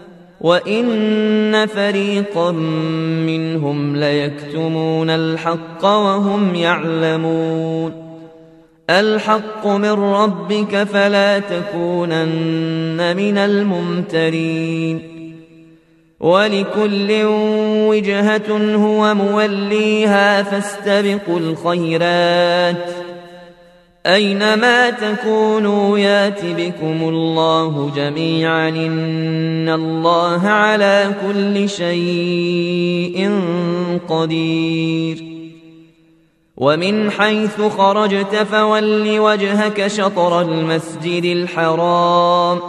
وإن فريقا منهم ليكتمون الحق وهم يعلمون الحق من ربك فلا تكونن من الممترين ولكل وجهة هو موليها فاستبقوا الخيرات أينما تكونوا يات بكم الله جميعا إن الله على كل شيء قدير ومن حيث خرجت فول وجهك شطر المسجد الحرام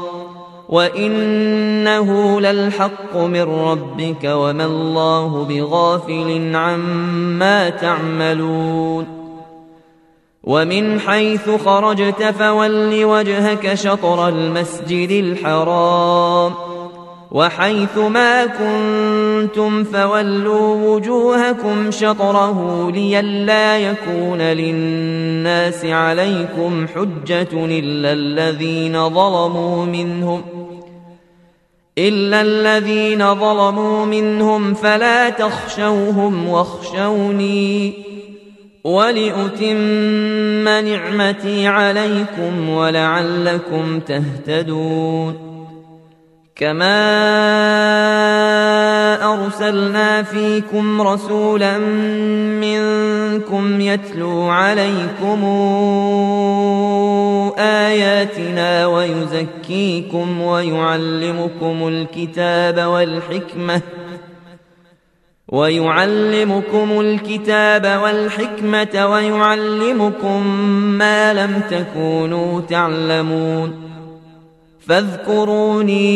وإنه للحق من ربك وما الله بغافل عما تعملون ومن حيث خرجت فول وجهك شطر المسجد الحرام وحيث ما كنتم فولوا وجوهكم شطره لئلا يكون للناس عليكم حجة إلا الذين ظلموا منهم إلا الذين ظلموا منهم فلا تخشوهم واخشوني ولأتم نعمتي عليكم ولعلكم تهتدون كما أرسلنا فيكم رسولا منكم يتلو عليكم آياتنا ويزكيكم ويعلمكم الكتاب والحكمة ويعلمكم الكتاب والحكمة ويعلمكم ما لم تكونوا تعلمون فاذكروني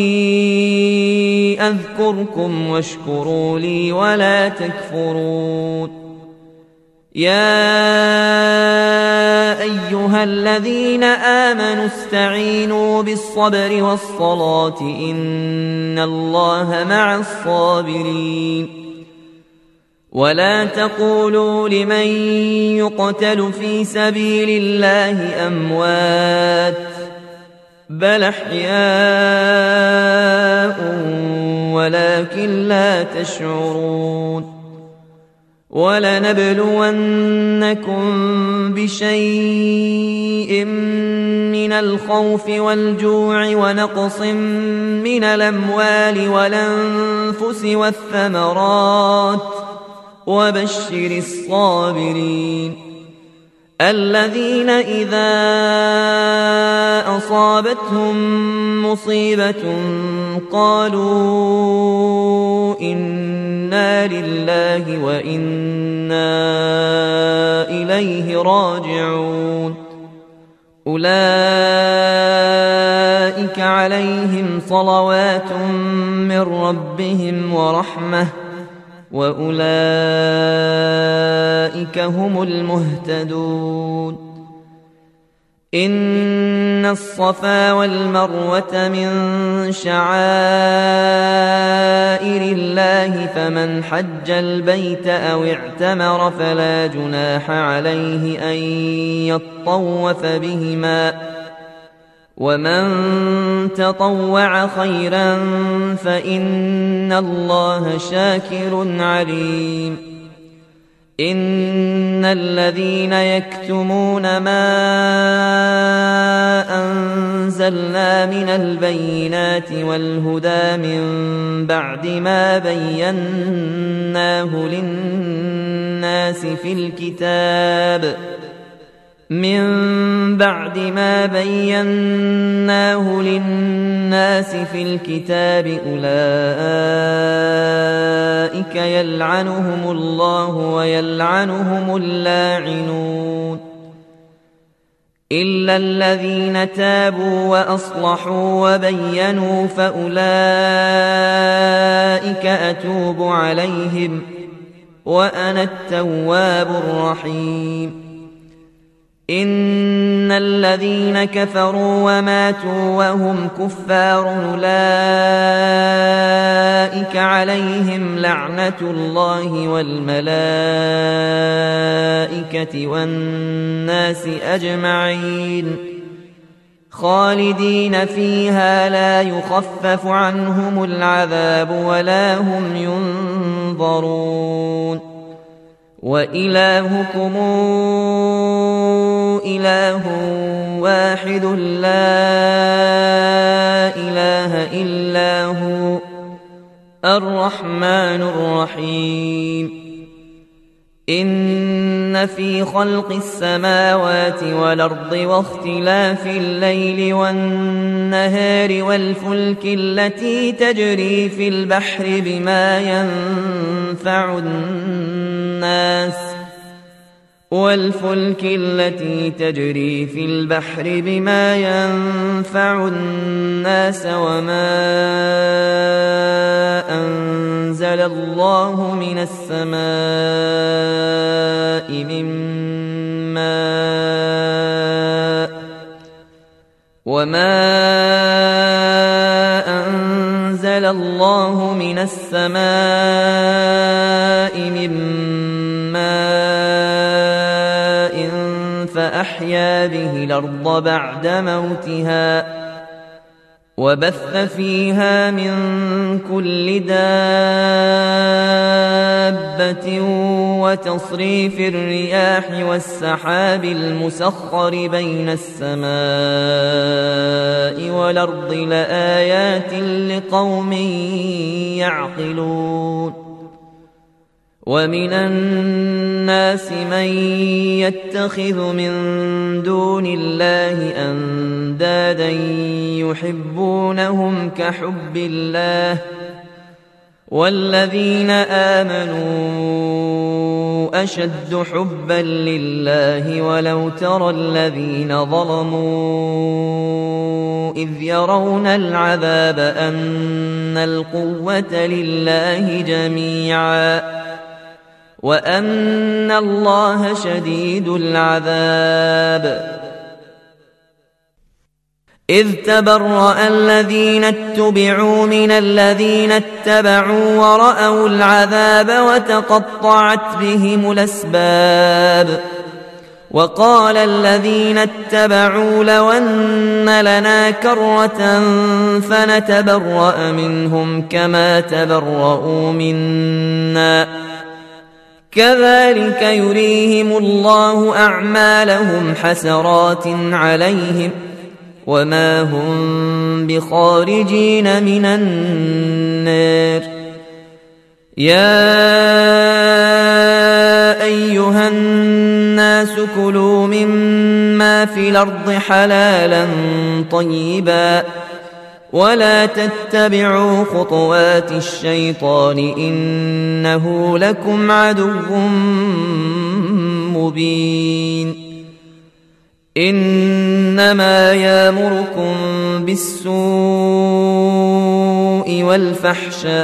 أذكركم واشكروا لي ولا تكفرون يا أيها الذين آمنوا استعينوا بالصبر والصلاة إن الله مع الصابرين ولا تقولوا لمن يقتل في سبيل الله أموات بل أحياء ولكن لا تشعرون وَلَنَبْلُوَنَّكُمْ بِشَيْءٍ مِّنَ الْخَوْفِ وَالْجُوعِ وَنَقْصٍ مِّنَ الْأَمْوَالِ وَالْأَنفُسِ وَالثَّمَرَاتِ وَبَشِّرِ الصَّابِرِينَ الَّذِينَ إِذَا أَصَابَتْهُم مُّصِيبَةٌ قَالُوا إِنَّا لِلَّهِ وَإِنَّا إِلَيْهِ راجعون أولئك عليهم صلوات من ربهم ورحمة وأولئك هم المهتدون إن الصفا والمروة من شعائر الله فمن حج البيت أو اعتمر فلا جناح عليه أن يطوف بهما ومن تطوع خيرا فإن الله شاكر عليم إن الذين يكتمون ما أنزلنا من البينات والهدى من بعد ما بيناه للناس في الكتاب من بعد ما بيناه للناس في الكتاب أولئك يلعنهم الله ويلعنهم اللاعنون إلا الذين تابوا وأصلحوا وبينوا فأولئك أتوب عليهم وأنا التواب الرحيم إن الذين كفروا وماتوا وهم كفار أولئك عليهم لعنة الله والملائكة والناس أجمعين خالدين فيها لا يخفف عنهم العذاب ولا هم ينظرون وإلهكم إله واحد لا إله إلا هو الرحمن الرحيم إن في خلق السماوات والأرض واختلاف الليل والنهار والفلك التي تجري في البحر بما ينفع الناس والفلك التي تجري في البحر بما ينفع الناس وما أنزل الله من السماء من ماء وما أنزل الله من السماء من ماء فأحيا به الأرض بعد موتها وبث فيها من كل دابة وتصريف الرياح والسحاب المسخر بين السماء والأرض لآيات لقوم يعقلون ومن الناس من يتخذ من دون الله أندادا يحبونهم كحب الله والذين آمنوا أشد حبا لله ولو ترى الذين ظلموا إذ يرون العذاب أن القوة لله جميعا وأن الله شديد العذاب إذ تبرأ الذين اتبعوا من الذين اتبعوا ورأوا العذاب وتقطعت بهم الأسباب وقال الذين اتبعوا لو أن لنا كرة فنتبرأ منهم كما تبرؤوا منا كذلك يريهم الله أعمالهم حسرات عليهم وما هم بخارجين من النار. يا أيها الناس كلوا مما في الأرض حلالا طيبا ولا تتبعوا خطوات الشيطان إنه لكم عدو مبين. إنما يأمركم بالسوء والفحشاء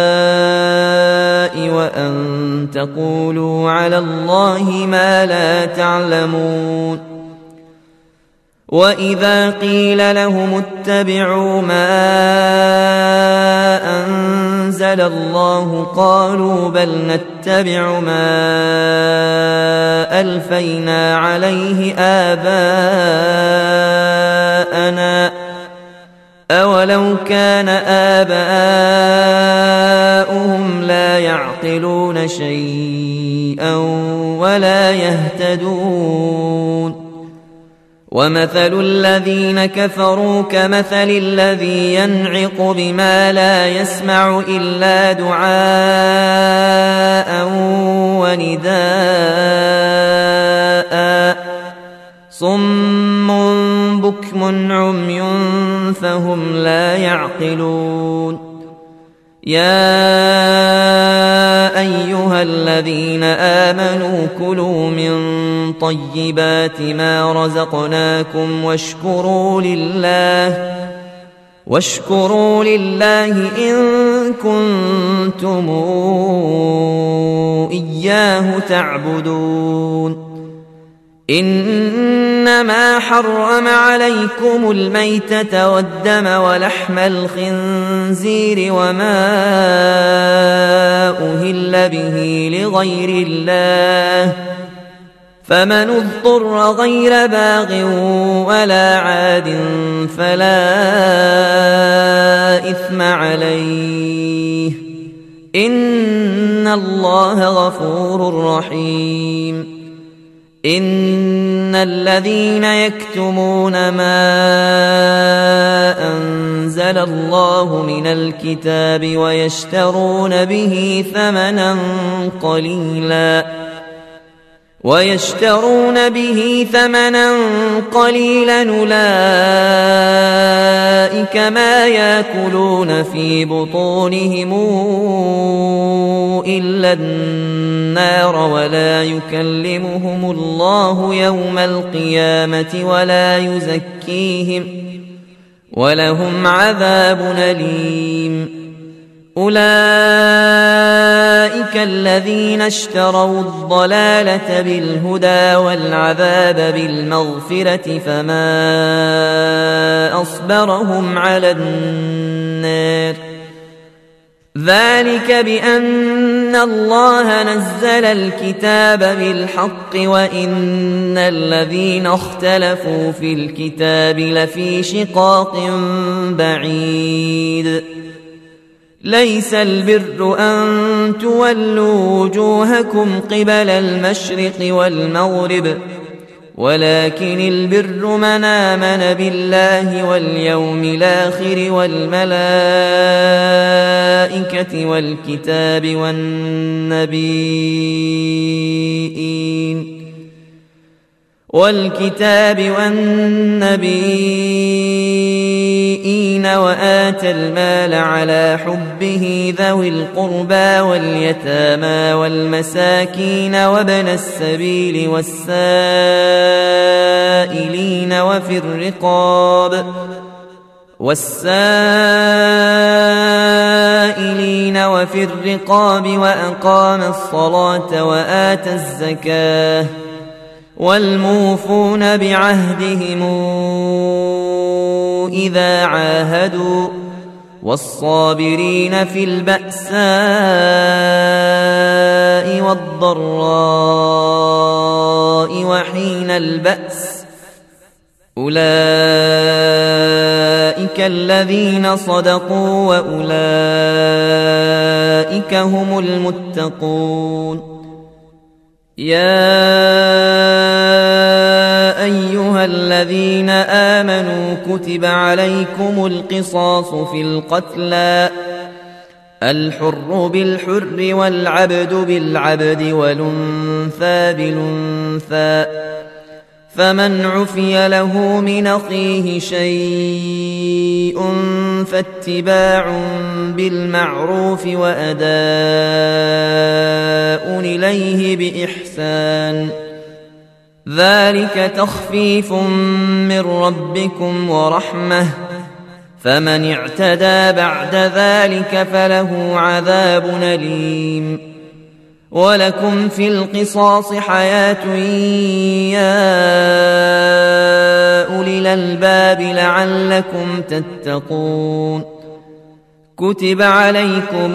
وأن تقولوا على الله ما لا تعلمون. وإذا قيل لهم اتبعوا ما أنزل الله قالوا بل نتبع ما ألفينا عليه آباءنا أولو كان آباؤهم لا يعقلون شيئا ولا يهتدون. ومثل الذين كفروا كمثل الذي ينعق بما لا يسمع إلا دعاء ونداء صم بكم عمي فهم لا يعقلون. يا أيها الذين آمنوا كلوا من طيبات ما رزقناكم واشكروا لله واشكروا لله إن كنتم إياه تعبدون. إنما حرم عليكم الميتة والدم ولحم الخنزير وما أهل به لغير الله فمن اضطر غير باغ ولا عاد فلا إثم عليه إن الله غفور رحيم. إن الذين يكتمون ما أنزل الله من الكتاب ويشترون به ثمنا قليلا ويشترون به ثمنا قليلا أولئك ما يأكلون في بطونهم إلا النار ولا يكلمهم الله يوم القيامة ولا يزكيهم ولهم عذاب أليم. أولئك الذين اشتروا الضلالة بالهدى والعذاب بالمغفرة فما أصبرهم على النار. ذلك بأن الله نزل الكتاب بالحق وإن الذين اختلفوا في الكتاب لفي شقاق بعيد. ليس البر أن تولوا وجوهكم قبل المشرق والمغرب ولكن البر من آمن بالله واليوم الآخر والملائكة والكتاب والنبيين والكتاب والنبيين وآتى المال على حبه ذوي القربى واليتامى والمساكين وابن السبيل والسائلين وفي الرقاب والسائلين وفي الرقاب وأقام الصلاة وآتى الزكاة والموفون بعهدهم إذا عاهدوا والصابرين في البأساء والضراء وحين البأس أولئك الذين صدقوا وأولئك هم المتقون. يا أيها الذين آمنوا كتب عليكم القصاص في القتلى الحر بالحر والعبد بالعبد والأنثى بالأنثى فمن عفي له من أخيه شيء فاتباع بالمعروف وأداء إليه بإحسان ذلك تخفيف من ربكم ورحمة فمن اعتدى بعد ذلك فله عذاب أليم ولكم في القصاص حياة يا أولي الألباب لعلكم تتقون كتب عليكم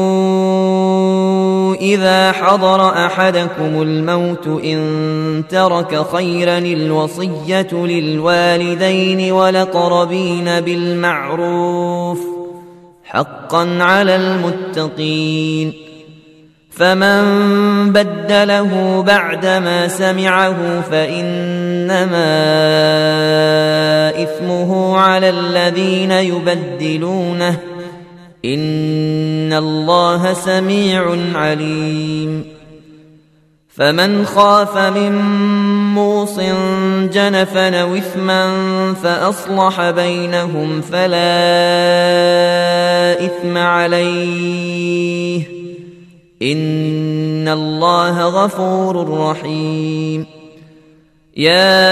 إذا حضر أحدكم الموت إن ترك خيرا الوصية للوالدين والأقربين بالمعروف حقا على المتقين فمن بدله بعدما سمعه فإنما إثمه على الذين يبدلونه إن الله سميع عليم فمن خاف من موص جنفا أو إثما فأصلح بينهم فلا إثم عليه إن الله غفور رحيم يا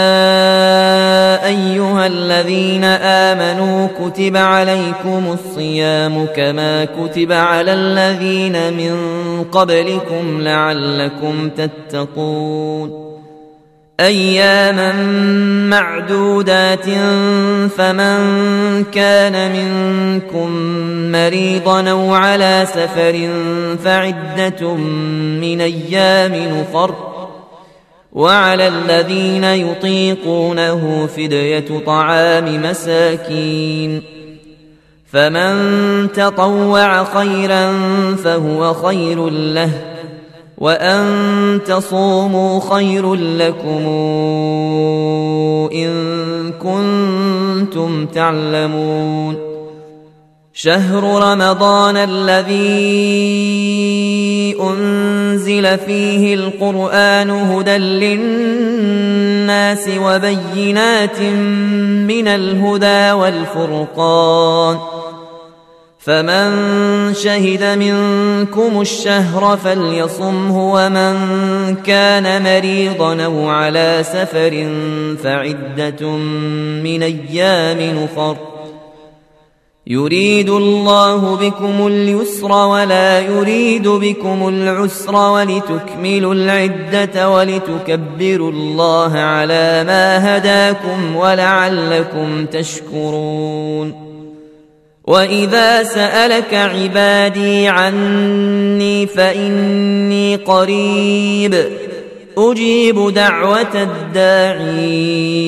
أيها الذين آمنوا كتب عليكم الصيام كما كتب على الذين من قبلكم لعلكم تتقون أياما معدودات فمن كان منكم مريضا أو على سفر فعدة من أيام أخر وعلى الذين يطيقونه فدية طعام مساكين فمن تطوع خيرا فهو خير له وأن تصوموا خير لكم إن كنتم تعلمون شهر رمضان الذي أنزل فيه القرآن هدى للناس وبينات من الهدى والفرقان فمن شهد منكم الشهر فليصمه ومن كان مريضا أو على سفر فعدة من أيام أخر يريد الله بكم اليسر ولا يريد بكم العسر ولتكملوا العدة ولتكبروا الله على ما هداكم ولعلكم تشكرون وإذا سألك عبادي عني فإني قريب أجيب دعوة الداعي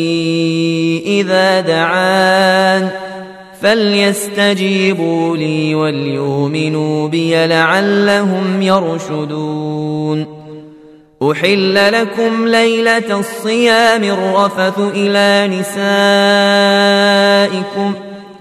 إذا دعان فليستجيبوا لي وليؤمنوا بي لعلهم يرشدون أحل لكم ليلة الصيام الرفث إلى نسائكم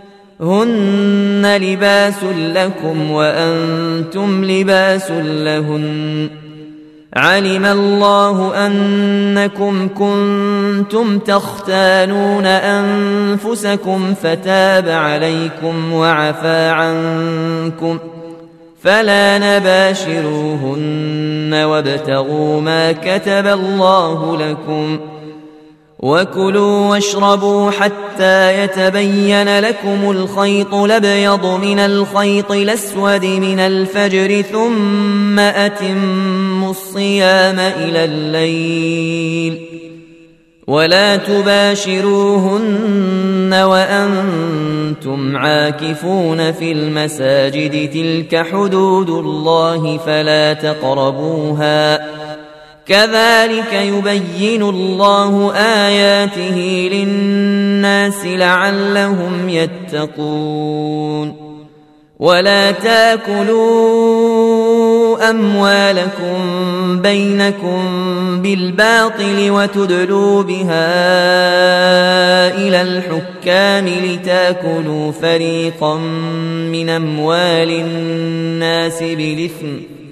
هن لباس لكم وأنتم لباس لهن علم الله أنكم كنتم تختانون أنفسكم فتاب عليكم وعفى عنكم فلا نباشروهن وابتغوا ما كتب الله لكم وكلوا واشربوا حتى يتبين لكم الخيط الأبيض من الخيط الأسود من الفجر ثم أتموا الصيام إلى الليل ولا تباشروهن وأنتم عاكفون في المساجد تلك حدود الله فلا تقربوها كذلك يبين الله آياته للناس لعلهم يتقون ولا تاكلوا أموالكم بينكم بالباطل وتدلوا بها إلى الحكام لتأكلوا فريقا من أموال الناس بالإثم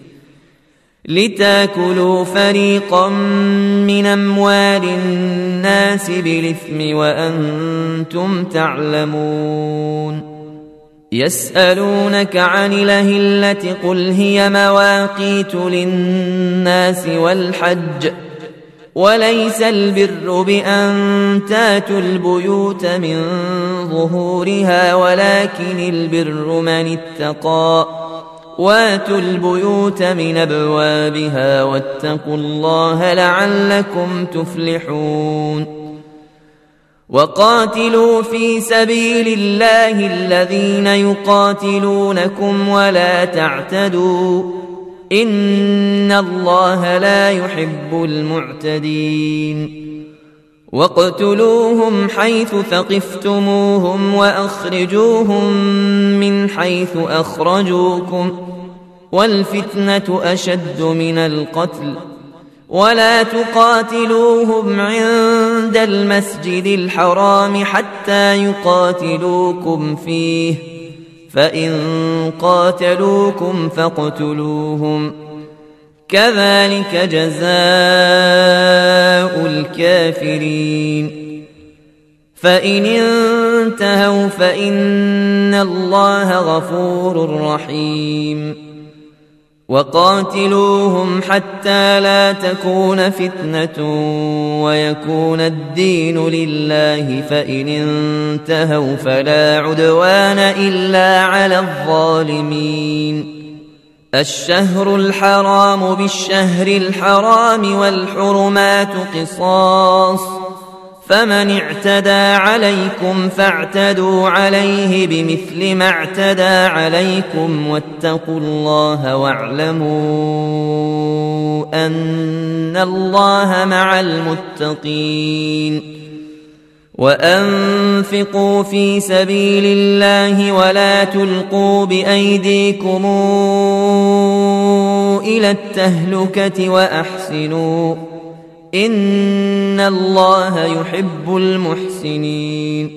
لتأكلوا فريقا من أموال الناس بالإثم وأنتم تعلمون. يسألونك عن الأهلة قل هي مواقيت للناس والحج وليس البر بأن تاتوا البيوت من ظهورها ولكن البر من اتقى واتوا البيوت من أبوابها واتقوا الله لعلكم تفلحون. وقاتلوا في سبيل الله الذين يقاتلونكم ولا تعتدوا إن الله لا يحب المعتدين. واقتلوهم حيث ثقفتموهم وأخرجوهم من حيث أخرجوكم والفتنة أشد من القتل ولا تقاتلوهم عند المسجد الحرام حتى يقاتلوكم فيه فإن قاتلوكم فاقتلوهم كذلك جزاء الكافرين. فإن انتهوا فإن الله غفور رحيم. وقاتلوهم حتى لا تكون فتنة ويكون الدين لله فإن انتهوا فلا عدوان إلا على الظالمين. الشهر الحرام بالشهر الحرام والحرمات قصاص فمن اعتدى عليكم فاعتدوا عليه بمثل ما اعتدى عليكم واتقوا الله واعلموا أن الله مع المتقين. وأنفقوا في سبيل الله ولا تلقوا بأيديكم إلى التهلكة وأحسنوا إن الله يحب المحسنين.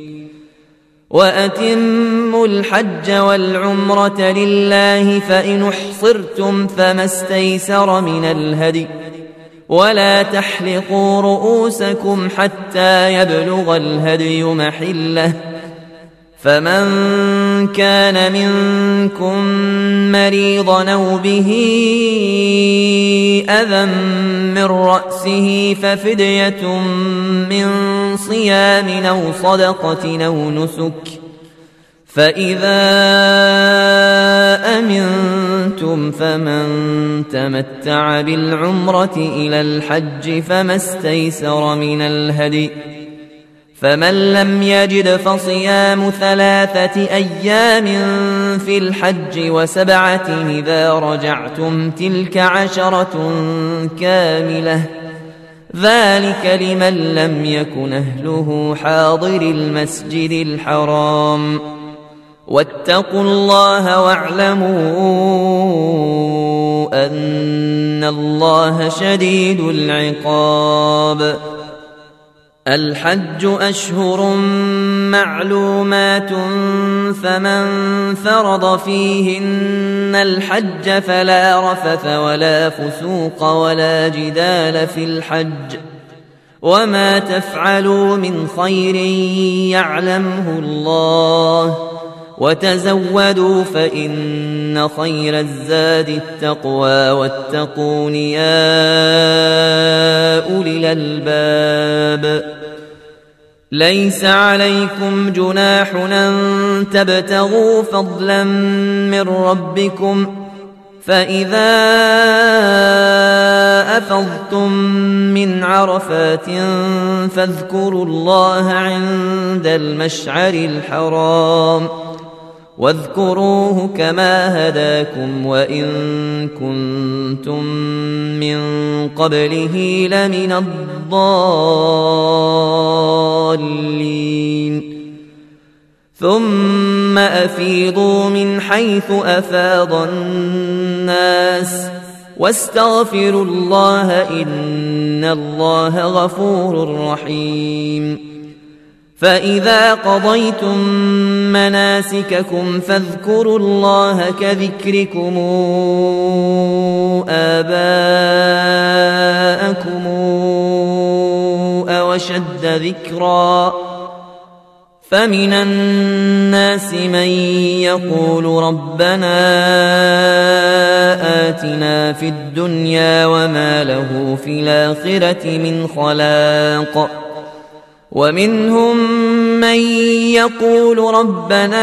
وأتموا الحج والعمرة لله فإن احصرتم فما استيسر من الهدي ولا تحلقوا رؤوسكم حتى يبلغ الهدي محله فمن كان منكم مريضا أو به أذى من رأسه ففدية من صيام أو صدقة أو نسك فإذا أمنتم فمن تمتع بالعمرة إلى الحج فما استيسر من الهدي فمن لم يجد فصيام ثلاثة أيام في الحج وسبعة إذا رجعتم تلك عشرة كاملة ذلك لمن لم يكن أهله حاضر المسجد الحرام واتقوا الله واعلموا أن الله شديد العقاب. الحج أشهر معلومات فمن فرض فيهن الحج فلا رفث ولا فسوق ولا جدال في الحج وما تفعلوا من خير يعلمه الله وتزودوا فإن خير الزاد التقوى واتقون يا أولي الألباب. ليس عليكم جناح أن تبتغوا فضلا من ربكم فإذا أفضتم من عرفات فاذكروا الله عند المشعر الحرام واذكروه كما هداكم وإن كنتم من قبله لمن الضالين. ثم أفيضوا من حيث أفاض الناس واستغفروا الله إن الله غفور رحيم. فإذا قضيتم مناسككم فاذكروا الله كذكركم آباءكم أو أشد ذكرا. فمن الناس من يقول ربنا آتنا في الدنيا وما له في الآخرة من خلاق. ومنهم من يقول ربنا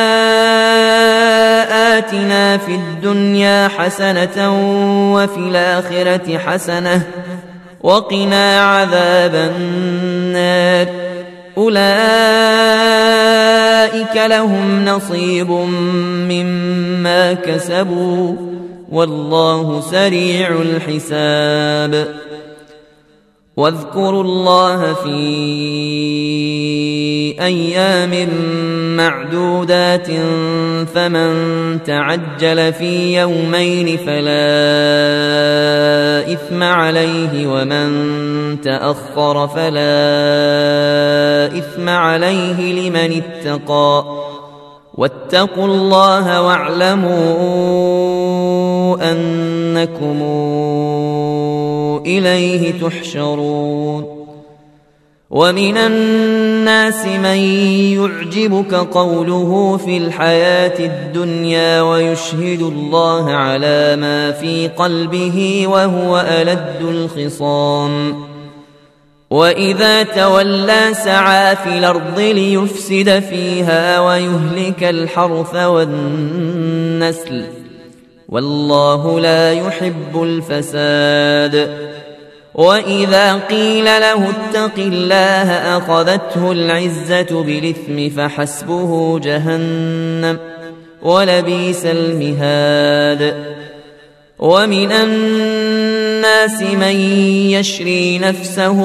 آتنا في الدنيا حسنة وفي الآخرة حسنة وقنا عذاب النار. أولئك لهم نصيب مما كسبوا والله سريع الحساب. واذكروا الله في أيام معدودات فمن تعجل في يومين فلا إثم عليه ومن تأخر فلا إثم عليه لمن اتقى. واتقوا الله واعلموا أنكم إليه تحشرون. ومن الناس من يعجبك قوله في الحياة الدنيا ويشهد الله على ما في قلبه وهو ألد الخصام. وإذا تولى سعى في الأرض ليفسد فيها ويهلك الحرث والنسل والله لا يحب الفساد. وإذا قيل له اتق الله أخذته العزة بالإثم فحسبه جهنم ولبئس المهاد. ومن الناس من يشري نفسه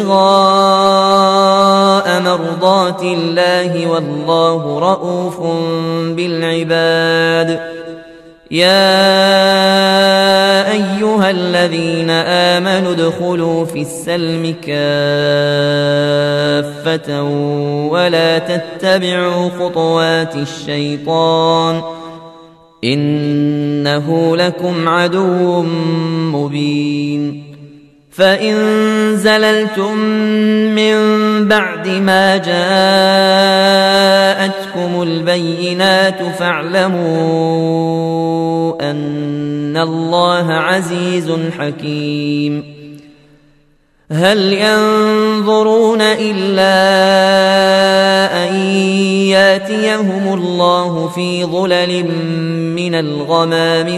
ابتغاء مرضات الله والله رؤوف بالعباد. يا أيها الذين آمنوا ادخلوا في السلم كافة ولا تتبعوا خطوات الشيطان إنه لكم عدو مبين. فإن زللتم من بعد ما جاءتكم البينات فاعلموا أن الله عزيز حكيم. هل ينظرون إلا أن ياتيهم الله في ظلل من الغمام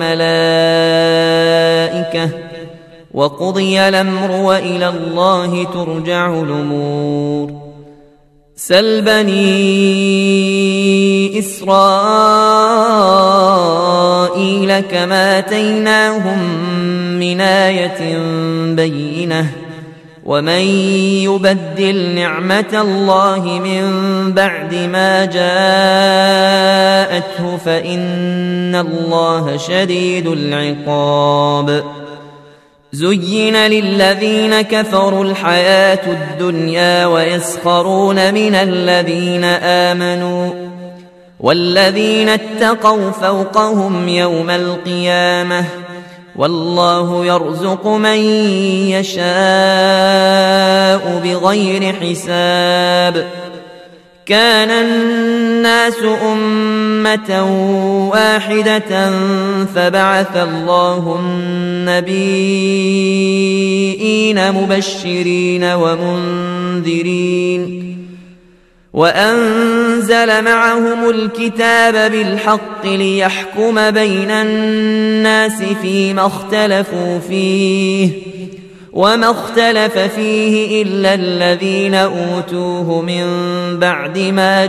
والملائكة وقضي الأمر وإلى الله ترجع الأمور. سل بني إسرائيل كما آتيناهم من آية بينة ومن يبدل نعمة الله من بعد ما جاءته فإن الله شديد العقاب. زين للذين كفروا الحياة الدنيا ويسخرون من الذين آمنوا والذين اتقوا فوقهم يوم القيامة والله يرزق من يشاء بغير حساب. كان الناس أمة واحدة فبعث الله النبيين مبشرين ومنذرين وأنزل معهم الكتاب بالحق ليحكم بين الناس فيما اختلفوا فيه وما اختلف فيه إلا الذين أوتوه من بعد ما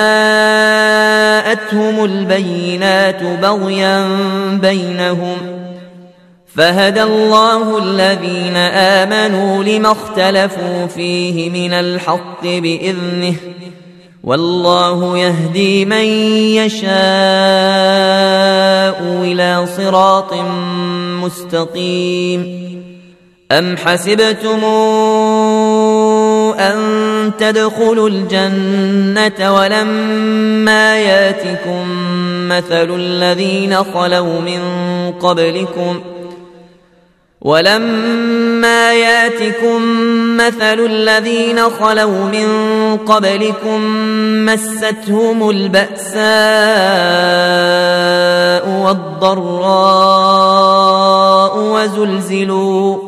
جاءتهم البينات بغيا بينهم فهدى الله الذين آمنوا لما اختلفوا فيه من الحق بإذنه والله يهدي من يشاء إلى صراط مستقيم. أم حسبتم أن تدخلوا الجنة ولما ياتكم مثل الذين خلوا من قبلكم ولما ياتكم مثل الذين خلوا من قبلكم مستهم البأساء والضراء وزلزلوا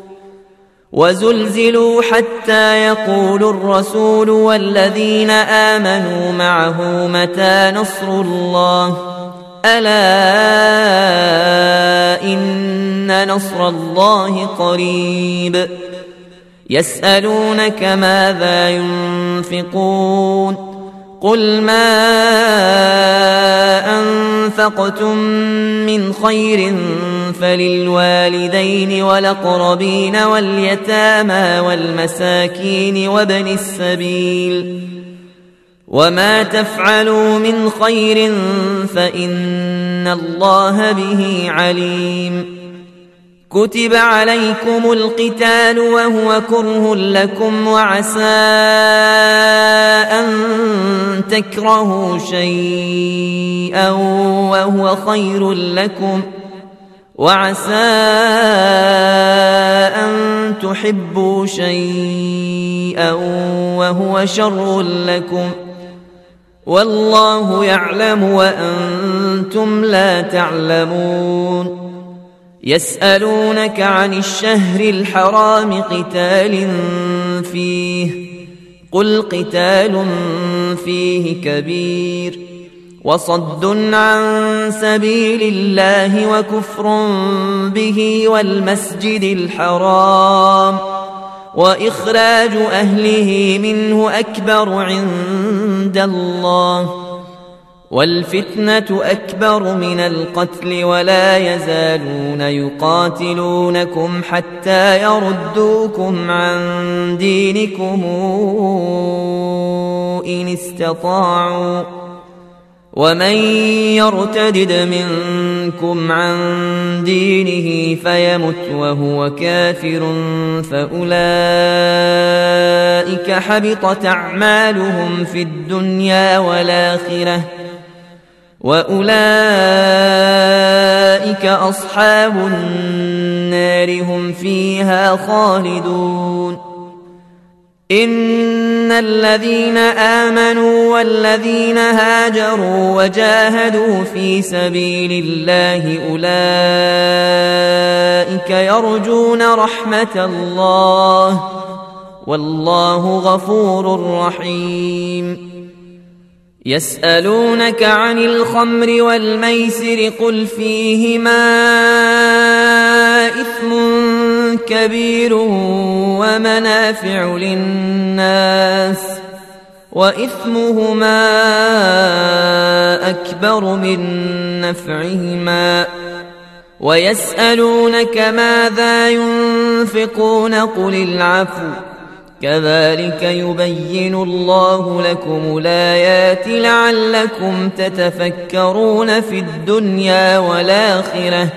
وزلزلوا حتى يقول الرسول والذين آمنوا معه متى نصر الله ألا إن نصر الله قريب. يسألونك ماذا ينفقون قل ما أنفقتم من خير فللوالدين والأقربين واليتامى والمساكين وابن السبيل وما تفعلوا من خير فإن الله به عليم. كتب عليكم القتال وهو كره لكم وعسى أن تكرهوا شيئا وهو خير لكم وعسى أن تحبوا شيئا وهو شر لكم والله يعلم وأنتم لا تعلمون. يسألونك عن الشهر الحرام قتال فيه قل قتال فيه كبير وصد عن سبيل الله وكفر به والمسجد الحرام وإخراج أهله منه أكبر عند الله والفتنة أكبر من القتل ولا يزالون يقاتلونكم حتى يردوكم عن دينكم إن استطاعوا ومن يرتدد منكم عن دينه فيمت وهو كافر فأولئك حبطت أعمالهم في الدنيا والآخرة وأولئك أصحاب النار هم فيها خالدون. إن الذين آمنوا والذين هاجروا وجاهدوا في سبيل الله أولئك يرجون رحمة الله والله غفور رحيم. يسألونك عن الخمر والميسر قل فيهما إثم كبير ومنافع للناس وإثمهما أكبر من نفعهما ويسألونك ماذا ينفقون قل العفو كذلك يبين الله لكم الآيات لعلكم تتفكرون في الدنيا والآخرة.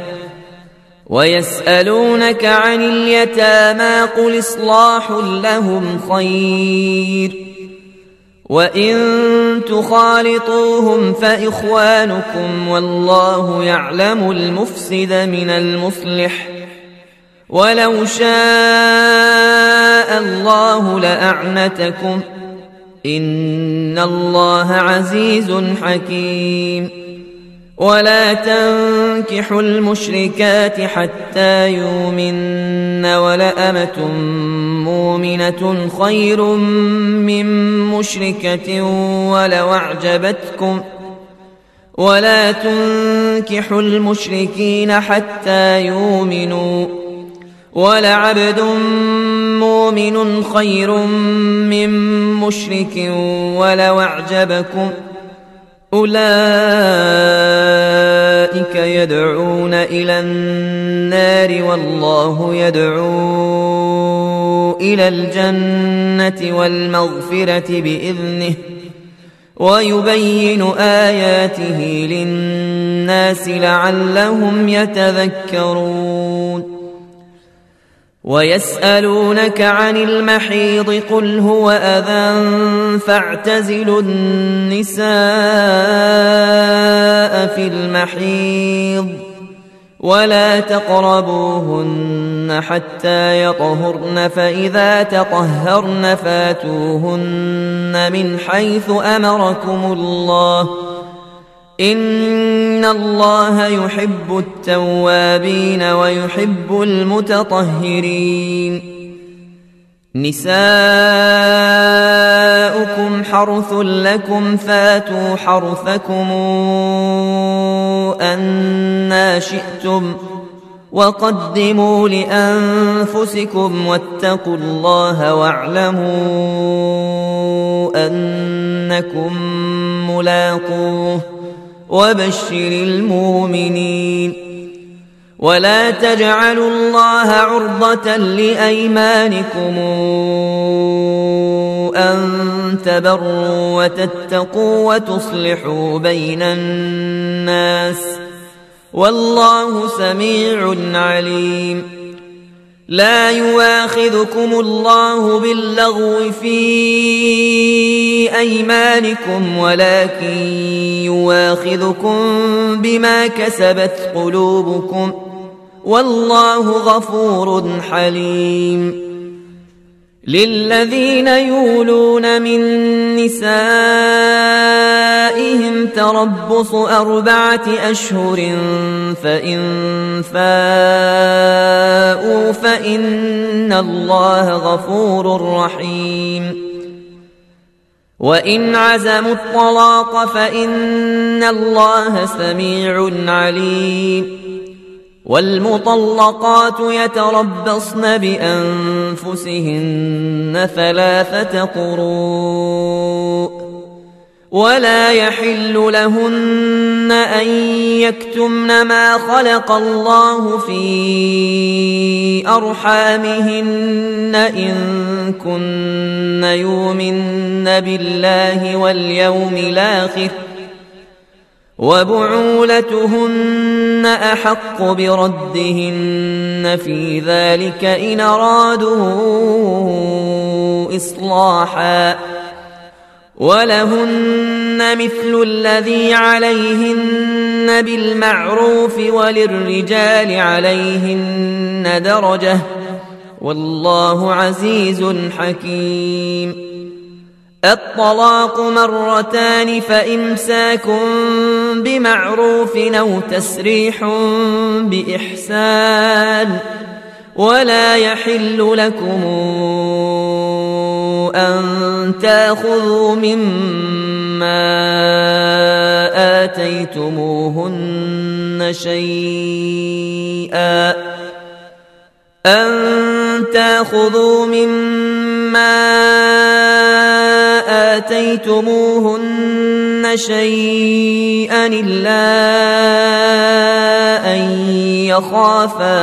ويسألونك عن اليتامى قل إصلاح لهم خير وإن تخالطوهم فإخوانكم والله يعلم المفسد من المصلح ولو شاء الله لأعنتكم إن الله عزيز حكيم. ولا تنكحوا المشركات حتى يؤمن ولأمة مؤمنة خير من مشركة ولو أعجبتكم ولا تنكحوا المشركين حتى يؤمنوا ولعبد مؤمن خير من مشرك ولو أعجبكم أولئك يدعون إلى النار والله يدعو إلى الجنة والمغفرة بإذنه ويبين آياته للناس لعلهم يتذكرون ويسألونك عن المحيض قل هو أذى فاعتزلوا النساء في المحيض ولا تقربوهن حتى يطهرن فإذا تطهرن فاتوهن من حيث أمركم الله إن الله يحب التوابين ويحب المتطهرين نساؤكم حرث لكم فاتوا حرثكم أنى شئتم وقدموا لأنفسكم واتقوا الله واعلموا أنكم ملاقوه وبشر المؤمنين ولا تجعلوا الله عرضة لأيمانكم أن تبروا وتتقوا وتصلحوا بين الناس والله سميع عليم لا يواخذكم الله باللغو في أيمانكم ولكن يواخذكم بما كسبت قلوبكم والله غفور حليم للذين يولون من نسائهم تربص أربعة أشهر فإن فاءوا فإن الله غفور رحيم وإن عزموا الطلاق فإن الله سميع عليم والمطلقات يتربصن بأنفسهن ثلاثة قروء ولا يحل لهن أن يكتمن ما خلق الله في أرحامهن إن كن يؤمن بالله واليوم الآخر وبعولتهن أحق بردهن في ذلك إن أرادوا إصلاحا ولهن مثل الذي عليهن بالمعروف وللرجال عليهن درجة والله عزيز حكيم الطلاق مرتان فإمساك بمعروف أو تسريح بإحسان ولا يحل لكم أن تأخذوا مما آتيتموهن شيئا أن تأخذوا مما آتيتموهن شيئا إلا أن يخافا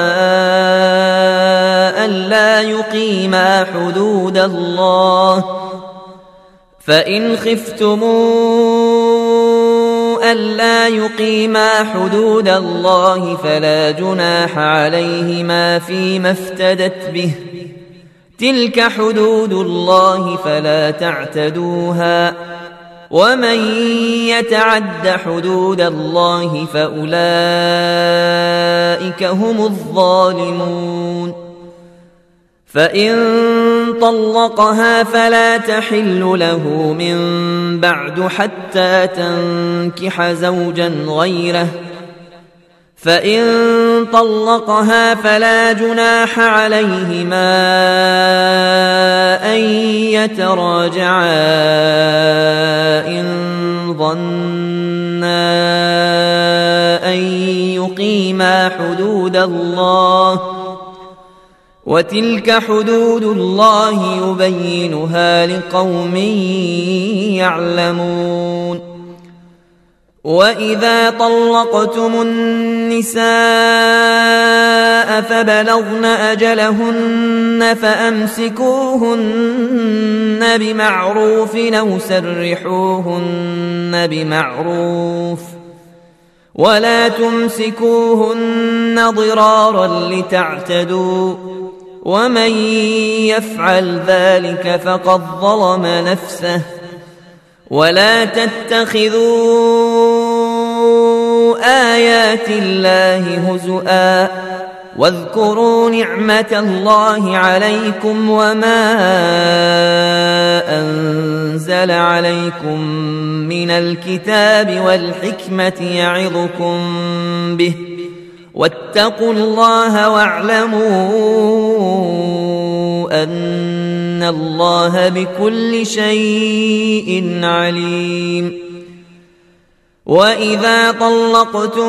ألا يقيما حدود الله فإن خفتموا ألا يقيما حدود الله فلا جناح عليهما فيما افتدت به تلك حدود الله فلا تعتدوها ومن يتعد حدود الله فأولئك هم الظالمون فإن طلقها فلا تحل له من بعد حتى تنكح زوجا غيره فإن طلقها فلا جناح عليهما أن يتراجعا إن ظنا أن يقيما حدود الله وتلك حدود الله يبينها لقوم يعلمون وإذا طلقتم النساء فبلغن أجلهن فأمسكوهن بمعروف أو سرحوهن بمعروف ولا تمسكوهن ضرارا لتعتدوا ومن يفعل ذلك فقد ظلم نفسه ولا تتخذوا آيات الله هزؤا واذكروا نعمة الله عليكم وما أنزل عليكم من الكتاب والحكمة يعظكم به واتقوا الله واعلموا أن الله بكل شيء عليم. وإذا طلقتم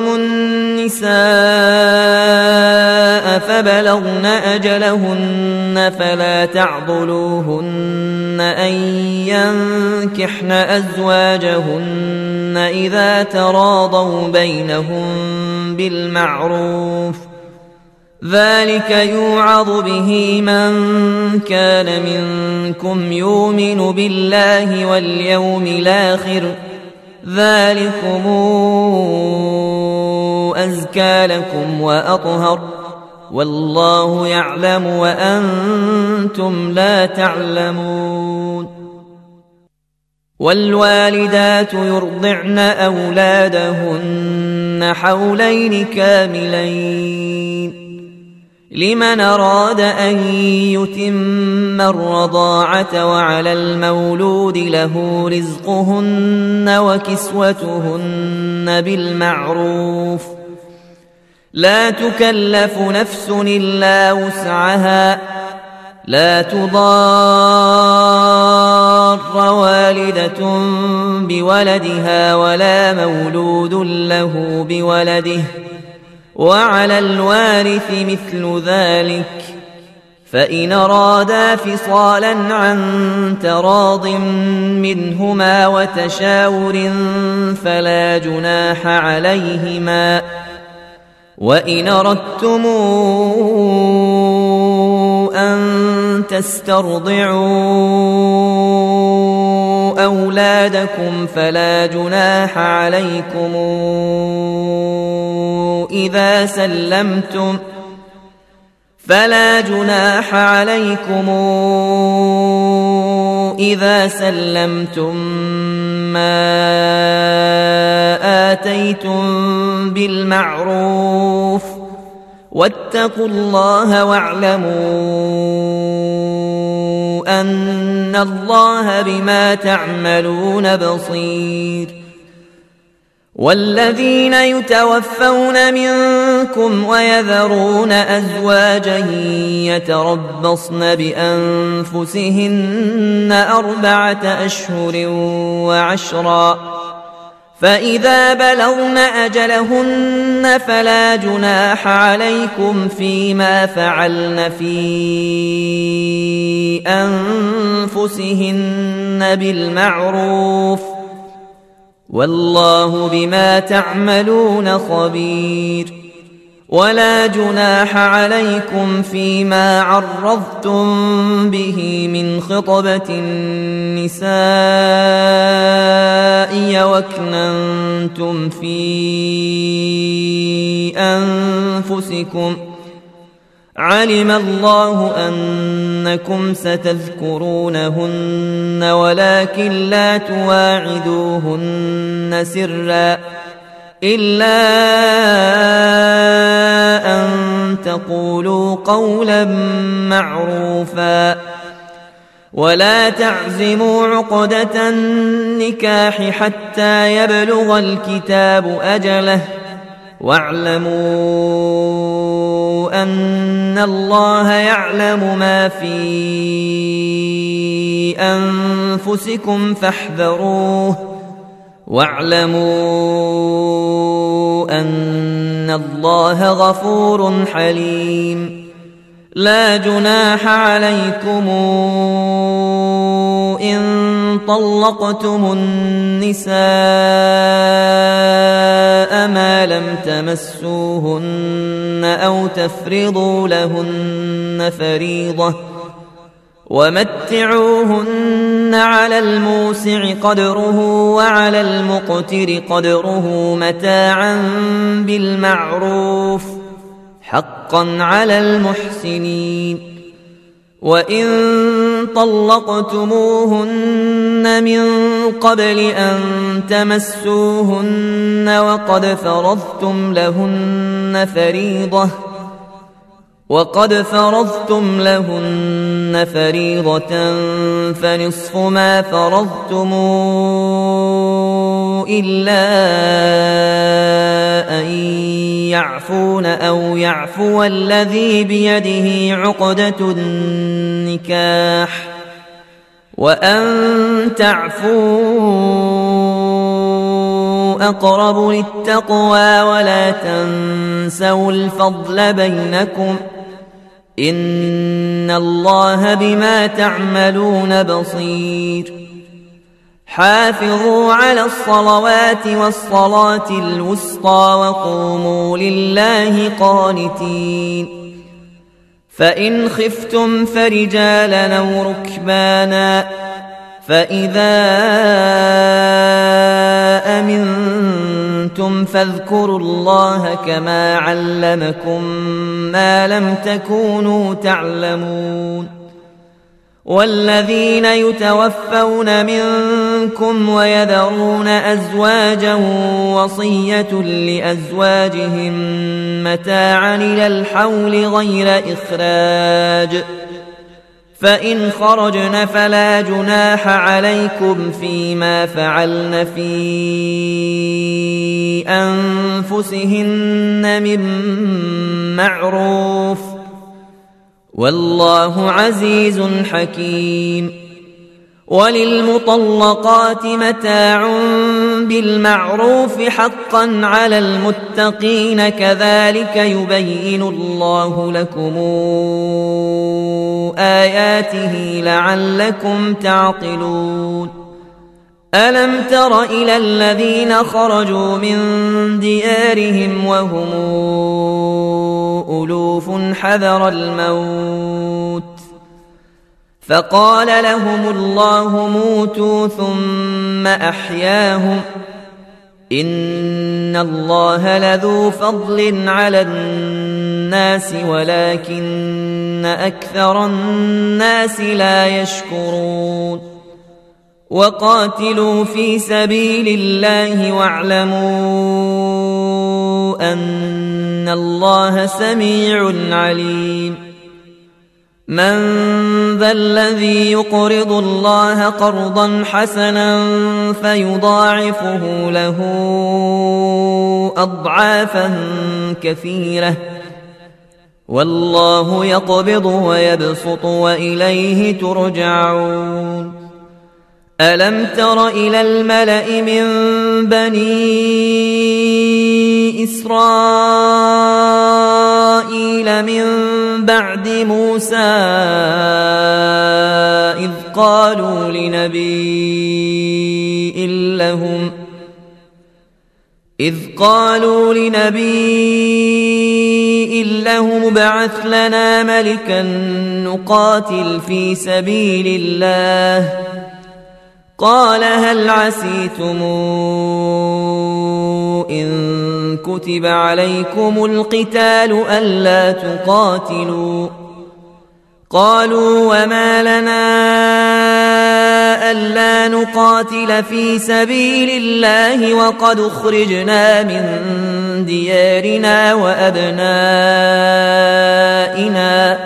النساء فبلغن أجلهن فلا تعضلوهن أن ينكحن أزواجهن إذا تراضوا بينهم بالمعروف ذلك يوعظ به من كان منكم يؤمن بالله واليوم الآخر ذلكم أزكى لكم وأطهر والله يعلم وأنتم لا تعلمون. والوالدات يرضعن أولادهن حولين كاملين لمن أراد أن يتم الرضاعة وعلى المولود له رزقهن وكسوتهن بالمعروف لا تكلف نفس إلا وسعها لا تضار والدة بولدها ولا مولود له بولده وعلى الوارث مثل ذلك فإن أرادا فصالا عن تراض منهما وتشاور فلا جناح عليهما. وإن أردتم أن تسترضعوا أولادكم فلا جناح عليكم إذا سلمتم فلا جناح عليكم إذا سلمتم ما آتيتم بالمعروف واتقوا الله واعلموا أن الله بما تعملون بصير. والذين يتوفون منكم ويذرون أزواجا يتربصن بأنفسهن أربعة أشهر وعشرا فإذا بلغن أجلهن فلا جناح عليكم فيما فعلن في أنفسهن بالمعروف والله بما تعملون خبير. ولا جناح عليكم فيما عرضتم به من خطبة النساء وأكننتم في أنفسكم علم الله أنكم ستذكرونهن ولكن لا تواعدوهن سرا إلا أن تقولوا قولا معروفا ولا تعزموا عقدة النكاح حتى يبلغ الكتاب أجله واعلموا أن الله يعلم ما في أنفسكم فاحذروه واعلموا أن الله غفور حليم. لا جناح عليكم إن طلقتم النساء ما لم تمسوهن أو تفرضوا لهن فريضة ومتعوهن على الموسع قدره وعلى المقتر قدره متاعا بالمعروف حقا على المحسنين. وإن طلقتموهن من قبل أن تمسوهن وقد فرضتم لهن فريضة وقد فرضتم لهن فريضة فنصف ما فرضتم إلا أن يعفون أو يعفو الذي بيده عقدة النكاح وأن تعفوا أقرب للتقوى ولا تنسوا الفضل بينكم إن الله بما تعملون بصير. حافظوا على الصلوات والصلاة الوسطى وقوموا لله قانتين. فإن خفتم فرجالا أو ركبانا فإذا أمنتم فاذكروا الله كما علمكم ما لم تكونوا تعلمون. والذين يتوفون منكم ويذرون أزواجا وصية لأزواجهم متاعا إلى الحول غير إخراج فإن خرجن فلا جناح عليكم فيما فعلن في أنفسهن من معروف والله عزيز حكيم. وللمطلقات متاع بالمعروف حقا على المتقين كذلك يبين الله لكم آياته لعلكم تعقلون. ألم تر إلى الذين خرجوا من ديارهم وهم ألوف حذر الموت فقال لهم الله موتوا ثم أحياهم إن الله لذو فضل على الناس ولكن أكثر الناس لا يشكرون. وقاتلوا في سبيل الله واعلموا أن الله سميع عليم. من ذا الذي يقرض الله قرضا حسنا فيضاعفه له أضعافا كثيرة والله يقبض ويبسط وإليه ترجعون. ألم تر إلى الملأ من بني إسرائيل من بعد موسى إذ قالوا لنبي لهم إذ قالوا لنبي لهم ابعث لنا ملكا نقاتل في سبيل الله قال هل عسيتم إن كتب عليكم القتال ألا تقاتلوا قالوا وما لنا ألا نقاتل في سبيل الله وقد أخرجنا من ديارنا وأبنائنا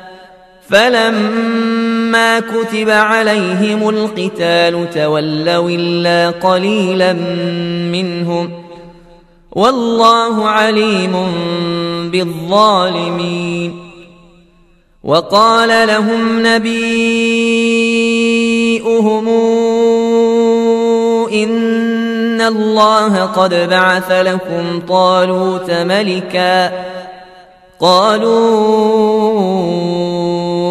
فلما كتب عليهم القتال تولوا إلا قليلا منهم والله عليم بالظالمين. وقال لهم نبيؤهم إن الله قد بعث لكم طالوت ملكا قالوا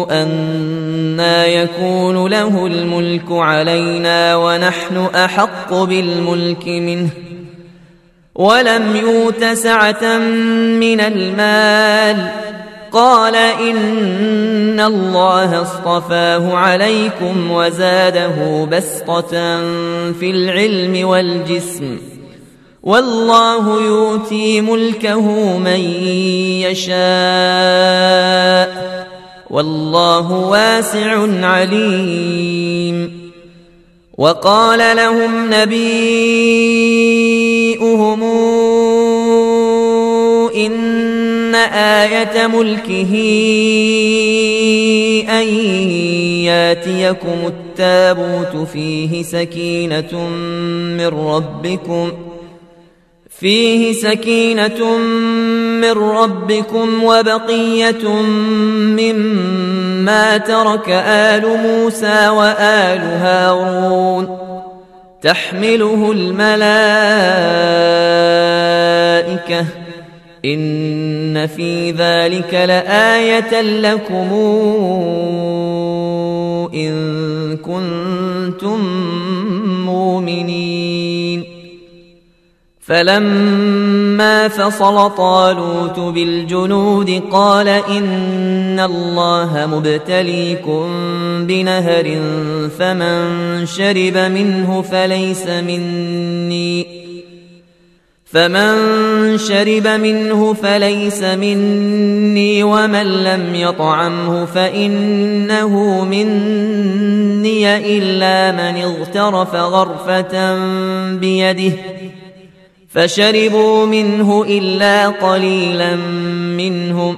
أنى يكون له الملك علينا ونحن أحق بالملك منه ولم يؤت سعة من المال. قال إن الله اصطفاه عليكم وزاده بسطة في العلم والجسم والله يؤتي ملكه من يشاء والله واسع عليم. وقال لهم نبيئهم إن آية ملكه أن ياتيكم التابوت فيه سكينة من ربكم فيه سكينة من ربكم وبقية مما ترك آل موسى وآل هارون تحمله الملائكة إن في ذلك لآية لكم إن كنتم مؤمنين. فلما فصل طالوت بالجنود قال إن الله مبتليكم بنهر فمن شرب منه فليس مني فمن شرب منه فليس مني ومن لم يطعمه فإنه مني إلا من اغترف غرفة بيده فشربوا منه إلا قليلا منهم.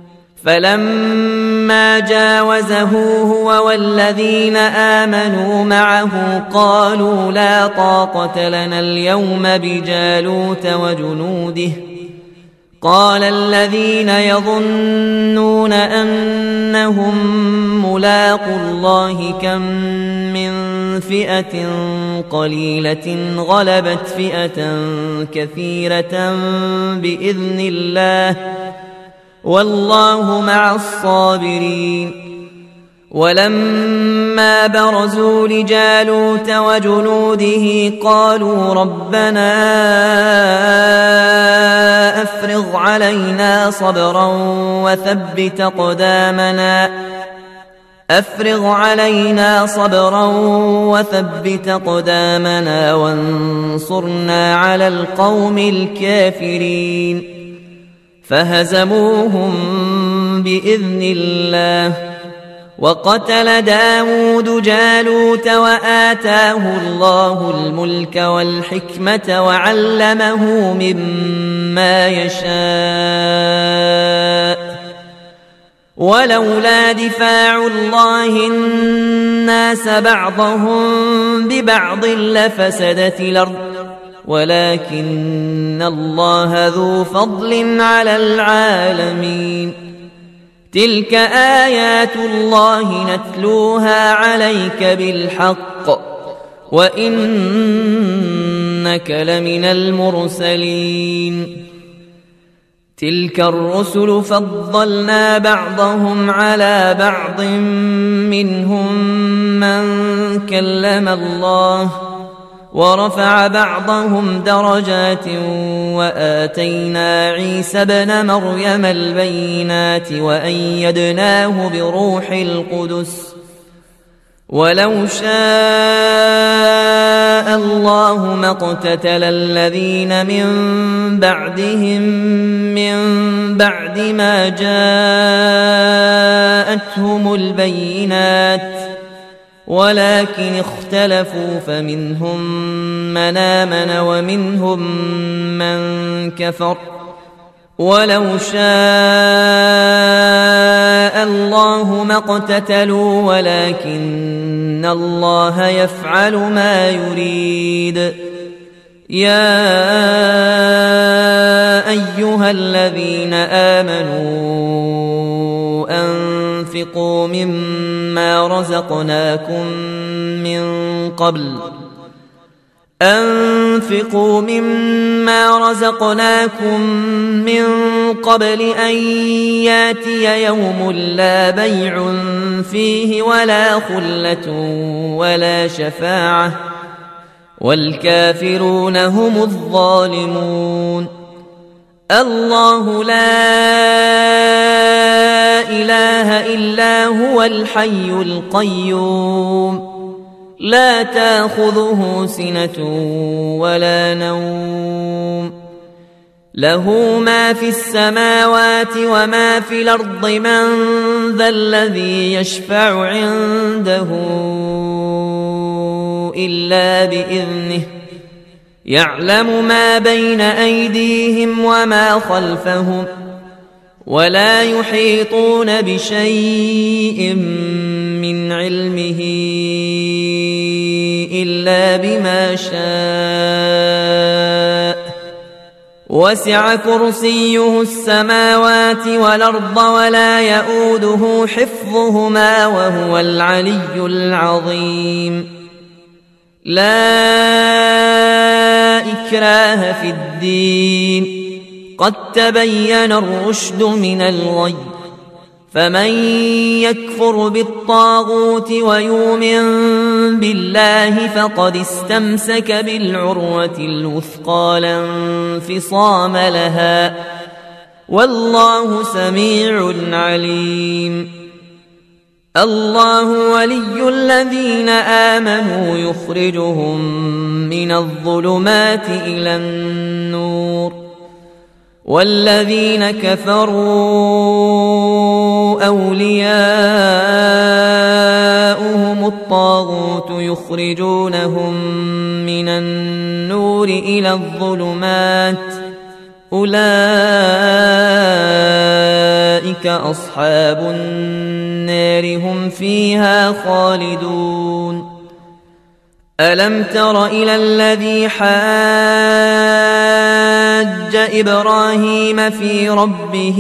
فلما جاوزه هو والذين آمنوا معه قالوا لا طاقة لنا اليوم بجالوت وجنوده. قال الذين يظنون أنهم ملاقوا الله كم من فئة قليلة غلبت فئة كثيرة بإذن الله والله مع الصابرين. ولما برزوا لجالوت وجنوده قالوا ربنا أفرغ علينا صبرا وثبت أقدامنا أفرغ علينا صبرا وثبت أقدامنا وانصرنا على القوم الكافرين. فهزموهم بإذن الله. وقتل داود جالوت وآتاه الله الملك والحكمة وعلمه مما يشاء ولولا دفاع الله الناس بعضهم ببعض لفسدت الأرض ولكن الله ذو فضل على العالمين. تلك آيات الله نتلوها عليك بالحق وإنك لمن المرسلين. تلك الرسل فضلنا بعضهم على بعض منهم من كلم الله ورفع بعضهم درجات وآتينا عيسى ابن مريم البينات وأيدناه بروح القدس. ولو شاء الله ما اقتتل الذين من بعدهم من بعد ما جاءتهم البينات ولكن اختلفوا فمنهم من آمن ومنهم من كفر. ولو شاء الله ما اقتتلوا ولكن الله يفعل ما يريد. يا أيها الذين آمنوا أنفقوا مما رزقناكم من قبل أنفقوا مما رزقناكم من قبل أن ياتي يوم لا بيع فيه ولا خلة ولا شفاعة والكافرون هم الظالمون. الله لا إله إلا هو الحي القيوم لا تأخذه سنة ولا نوم له ما في السماوات وما في الأرض من ذا الذي يشفع عنده إلا بإذنه يعلم ما بين أيديهم وما خلفهم ولا يحيطون بشيء من علمه إلا بما شاء وسع كرسيه السماوات والأرض ولا يؤوده حفظهما وهو العلي العظيم. لا إكراه في الدين قد تبين الرشد من الغي فمن يكفر بالطاغوت ويؤمن بالله فقد استمسك بالعروة الوثقى لا انفصام لها والله سميع عليم. الله ولي الذين آمنوا يخرجهم من الظلمات إلى النور والذين كفروا أولياؤهم الطاغوت يخرجونهم من النور إلى الظلمات أولئك أصحاب النار هم فيها خالدون. ألم تر إلى الذي حاج إبراهيم في ربه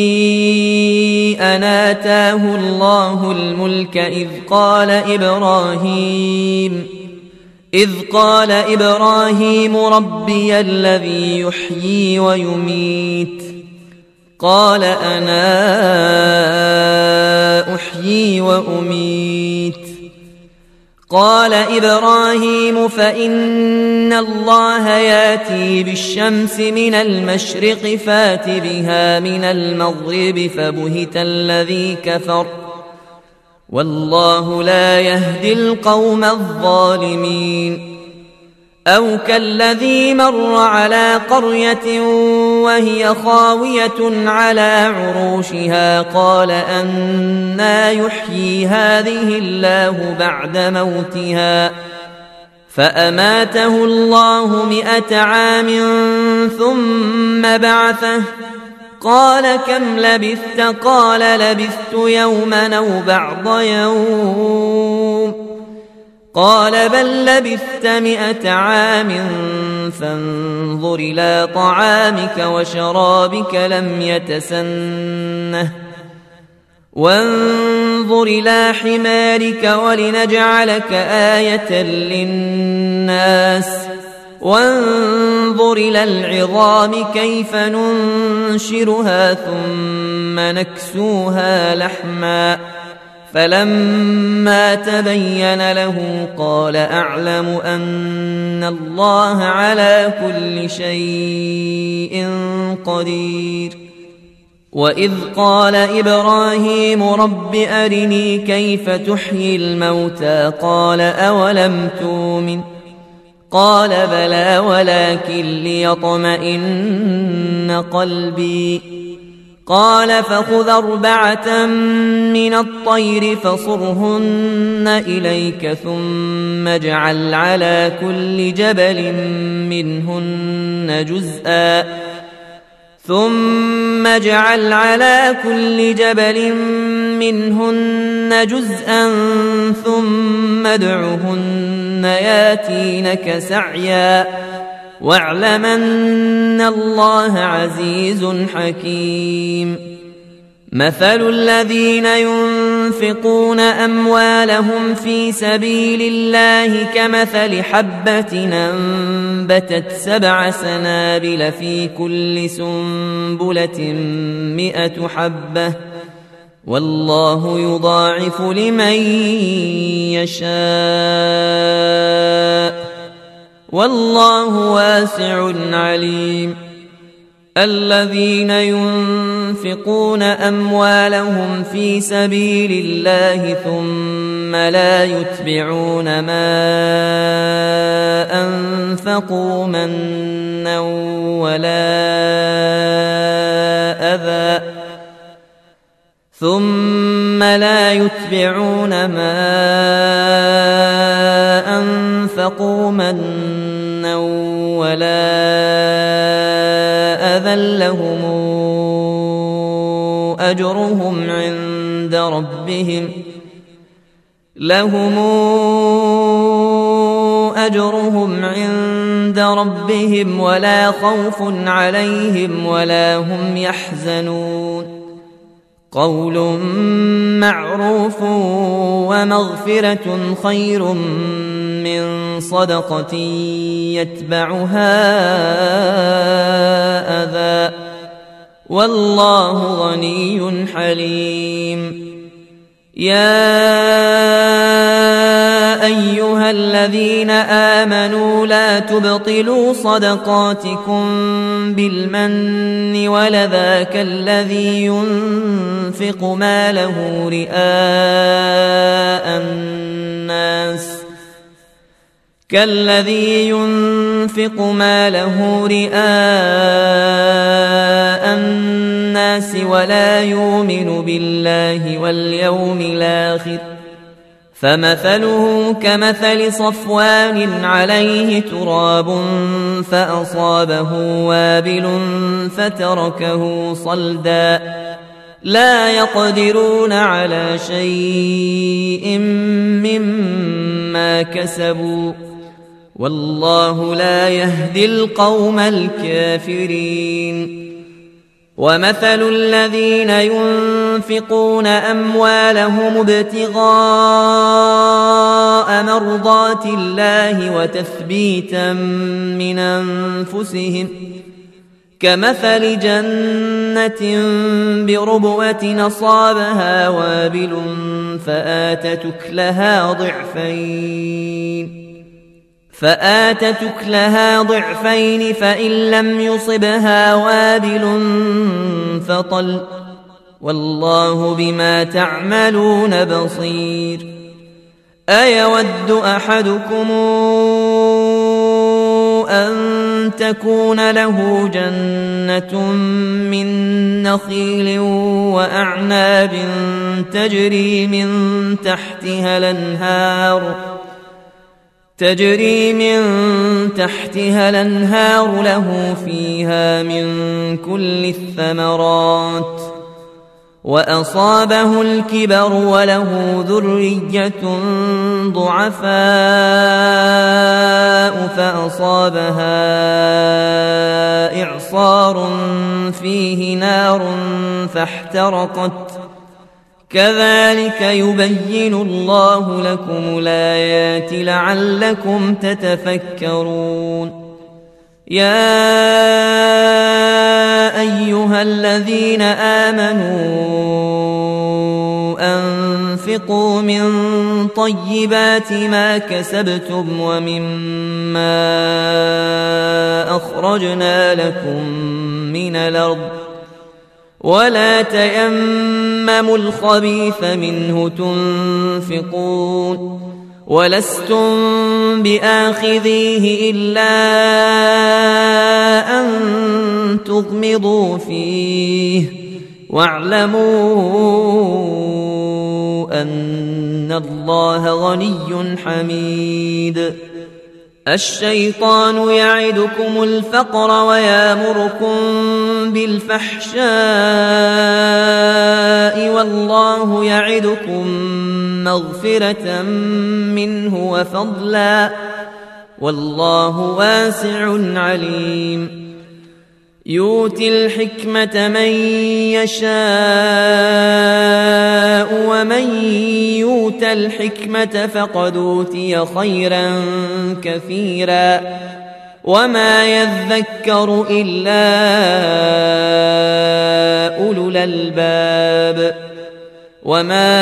أن آتاه الله الملك إذ قال إبراهيم إذ قال إبراهيم ربي الذي يحيي ويميت قال أنا أحيي وأميت قال إبراهيم فإن الله ياتي بالشمس من المشرق فات بها من المغرب فبهت الذي كفر والله لا يهدي القوم الظالمين. أو كالذي مر على قرية وهي خاوية على عروشها قال أنى يحيي هذه الله بعد موتها فأماته الله مئة عام ثم بعثه قال كم لبثت قال لبثت يوما أو بعض يوم قال بل لبثت مئة عام فانظر إلى طعامك وشرابك لم يتسنه وانظر إلى حمارك ولنجعلك آية للناس وانظر إلى العظام كيف ننشرها ثم نكسوها لحما فلما تبين له قال أعلم أن الله على كل شيء قدير. وإذ قال إبراهيم رب أرني كيف تحيي الموتى قال أولم تؤمن قال بلى ولكن ليطمئن قلبي قال فخذ أربعة من الطير فصرهن إليك ثم اجعل على كل جبل منهن جزءا ثم اجعل على كل جبل منهن جزءا ثم ادعهن ياتينك سعيا واعلم أن الله عزيز حكيم. مثل الذين ينفقون ينفقون أموالهم في سبيل الله كمثل حبة أنبتت سبع سنابل في كل سنبلة مئة حبة والله يضاعف لمن يشاء والله واسع عليم. الذين ينفقون أموالهم في سبيل الله ثم لا يتبعون ما أنفقوا منا ولا أذى ثم لا يتبعون ما أنفقوا منا ولا أذى لهم أجرهم عند ربهم لهم أجرهم عند ربهم ولا خوف عليهم ولا هم يحزنون. قول معروف ومغفرة خير من صدقة يتبعها أذى والله غني حليم. يا أيها الذين آمنوا لا تبطلوا صدقاتكم بالمن ولذا كالذي ينفق ماله رئاء الناس كالذي ينفق ماله رئاء الناس ولا يؤمن بالله واليوم الآخر فمثله كمثل صفوان عليه تراب فأصابه وابل فتركه صلدا لا يقدرون على شيء مما كسبوا والله لا يهدي القوم الكافرين. ومثل الذين ينفقون أموالهم ابتغاء مرضات الله وتثبيتا من أنفسهم كمثل جنة بربوة أصابها وابل فآتت أكلها ضعفين فآتت أكلها ضعفين فإن لم يصبها وابل فطل والله بما تعملون بصير. أيود أحدكم أن تكون له جنة من نخيل وأعناب تجري من تحتها الأنهار تجري من تحتها الأنهار له فيها من كل الثمرات وأصابه الكبر وله ذرية ضعفاء فأصابها إعصار فيه نار فاحترقت كذلك يبين الله لكم الآيات لعلكم تتفكرون. يا أيها الذين آمنوا أنفقوا من طيبات ما كسبتم ومما أخرجنا لكم من الأرض ولا تيمموا الخبيث منه تنفقون ولستم بآخذيه إلا أن تغمضوا فيه واعلموا أن الله غني حميد. الشيطان يعدكم الفقر ويامركم بالفحشاء والله يعدكم مغفرة منه وفضلا والله واسع عليم. يؤتي الحكمة من يشاء ومن يؤت الحكمة فقد أوتي خيرا كثيرا وما يذكر إلا أولو الألباب وما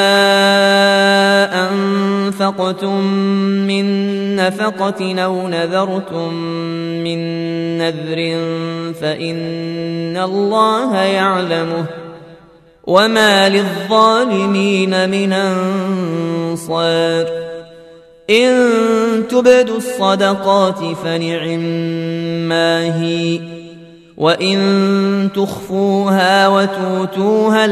أنفقتم من نفقة أو نذرتم من نذر فإن الله يعلمه وما للظالمين من أنصار إن تبدوا الصدقات فنعما هي وإن تخفوها وتؤتوها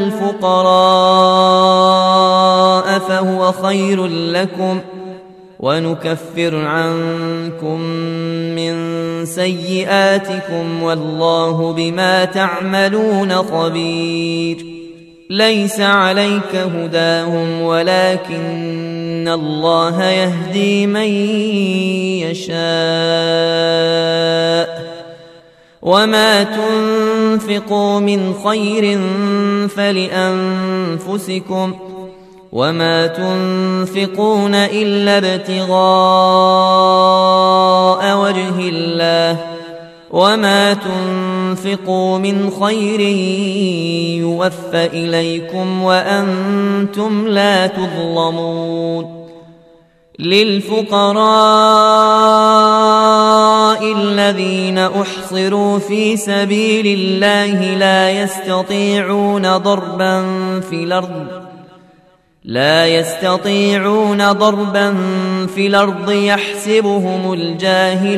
الفقراء فهو خير لكم ونكفر عنكم من سيئاتكم والله بما تعملون خبير ليس عليك هداهم ولكن الله يهدي من يشاء وما تنفقوا من خير فلأنفسكم وما تنفقون إلا ابتغاء وجه الله وما تنفقوا من خير يوفى إليكم وأنتم لا تظلمون للفقراء الذين أحصروا في سبيل الله لا يستطيعون ضربا في الأرض لا يستطيعون ضربا في الأرض يحسبهم الجاهل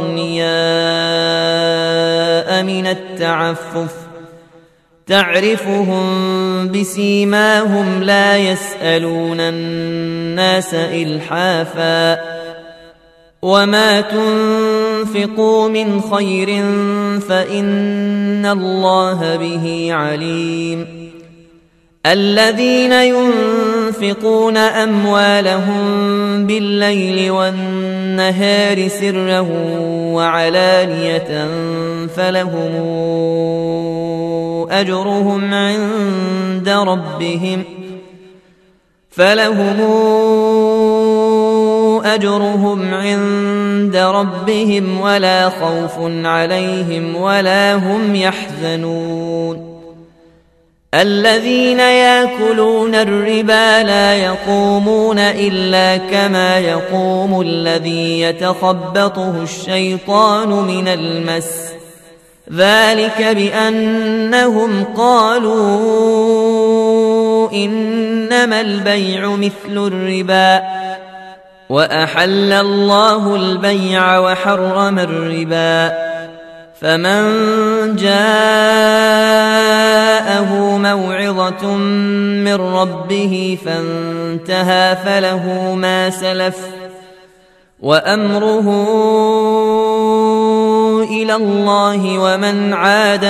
أغنياء من التعفف تعرفهم بسيماهم لا يسألون الناس إلحافا وما تنفقوا من خير فإن الله به عليم الذين ينفقون أموالهم بالليل والنهار سرا وعلانية فلهم أجرهم عند ربهم فلهم أجرهم عند ربهم ولا خوف عليهم ولا هم يحزنون الذين يأكلون الربا لا يقومون إلا كما يقوم الذي يتخبطه الشيطان من المس ذلك بأنهم قالوا إنما البيع مثل الربا وأحل الله البيع وحرم الربا فمن جاءه موعظة من ربه فانتهى فله ما سلف وأمره إلى الله ومن عاد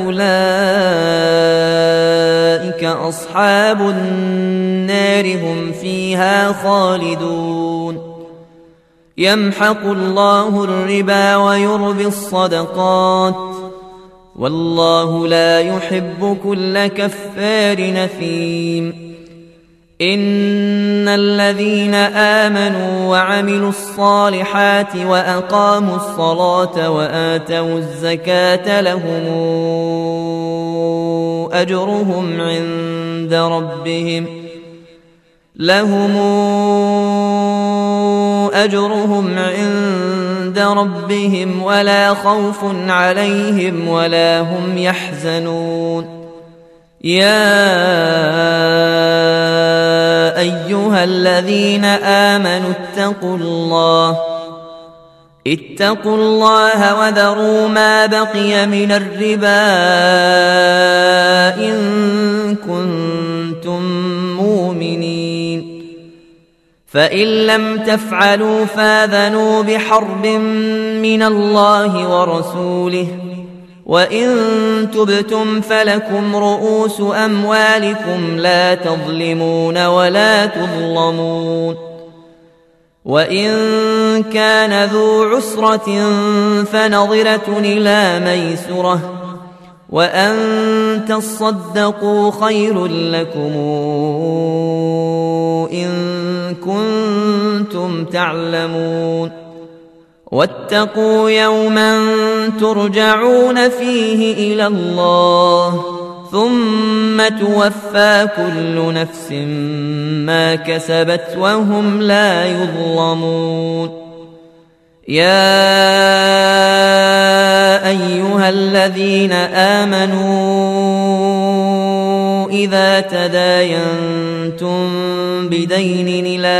فأولئك أصحاب النار هم فيها خالدون يمحق الله الربا ويربي الصدقات والله لا يحب كل كفار نثيم إن الذين آمنوا وعملوا الصالحات وأقاموا الصلاة وآتوا الزكاة لهم أجرهم عند ربهم لهم أجرهم عند ربهم ولا خوف عليهم ولا هم يحزنون يا أيها الذين آمنوا اتقوا الله اتقوا الله وذروا ما بقي من الربا إن كنتم مؤمنين فإن لم تفعلوا فاذنوا بحرب من الله ورسوله وإن تبتم فلكم رؤوس أموالكم لا تظلمون ولا تظلمون وإن كان ذو عسرة فنظرة إلى ميسرة وأن تصدقوا خير لكم إن كنتم تعلمون واتقوا يوما ترجعون فيه إلى الله ثم توفى كل نفس ما كسبت وهم لا يظلمون. يا أيها الذين آمنوا إذا تداينتم بدين إلى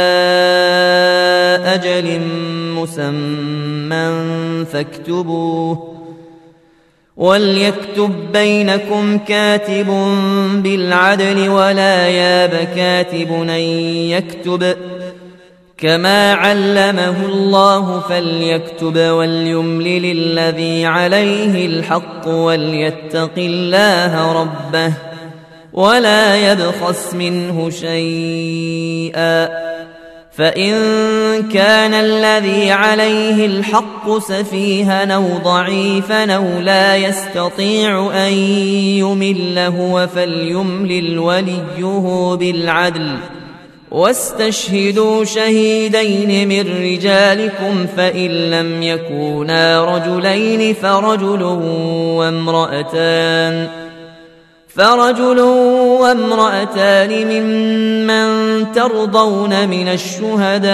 أجل مسمى فاكتبوه وليكتب بينكم كاتب بالعدل ولا ياب كاتب أن يكتب كما علمه الله فليكتب وليملل الذي عليه الحق وليتق الله ربه ولا يبخس منه شيئا فإن كان الذي عليه الحق سفيها أو ضعيفا أو لا يستطيع أن يمل هو فليملل وليه بالعدل واستشهدوا شهيدين من رجالكم فإن لم يكونا رجلين فرجل وامرأتان فرجل وامرأتان ممن ترضون من الشهداء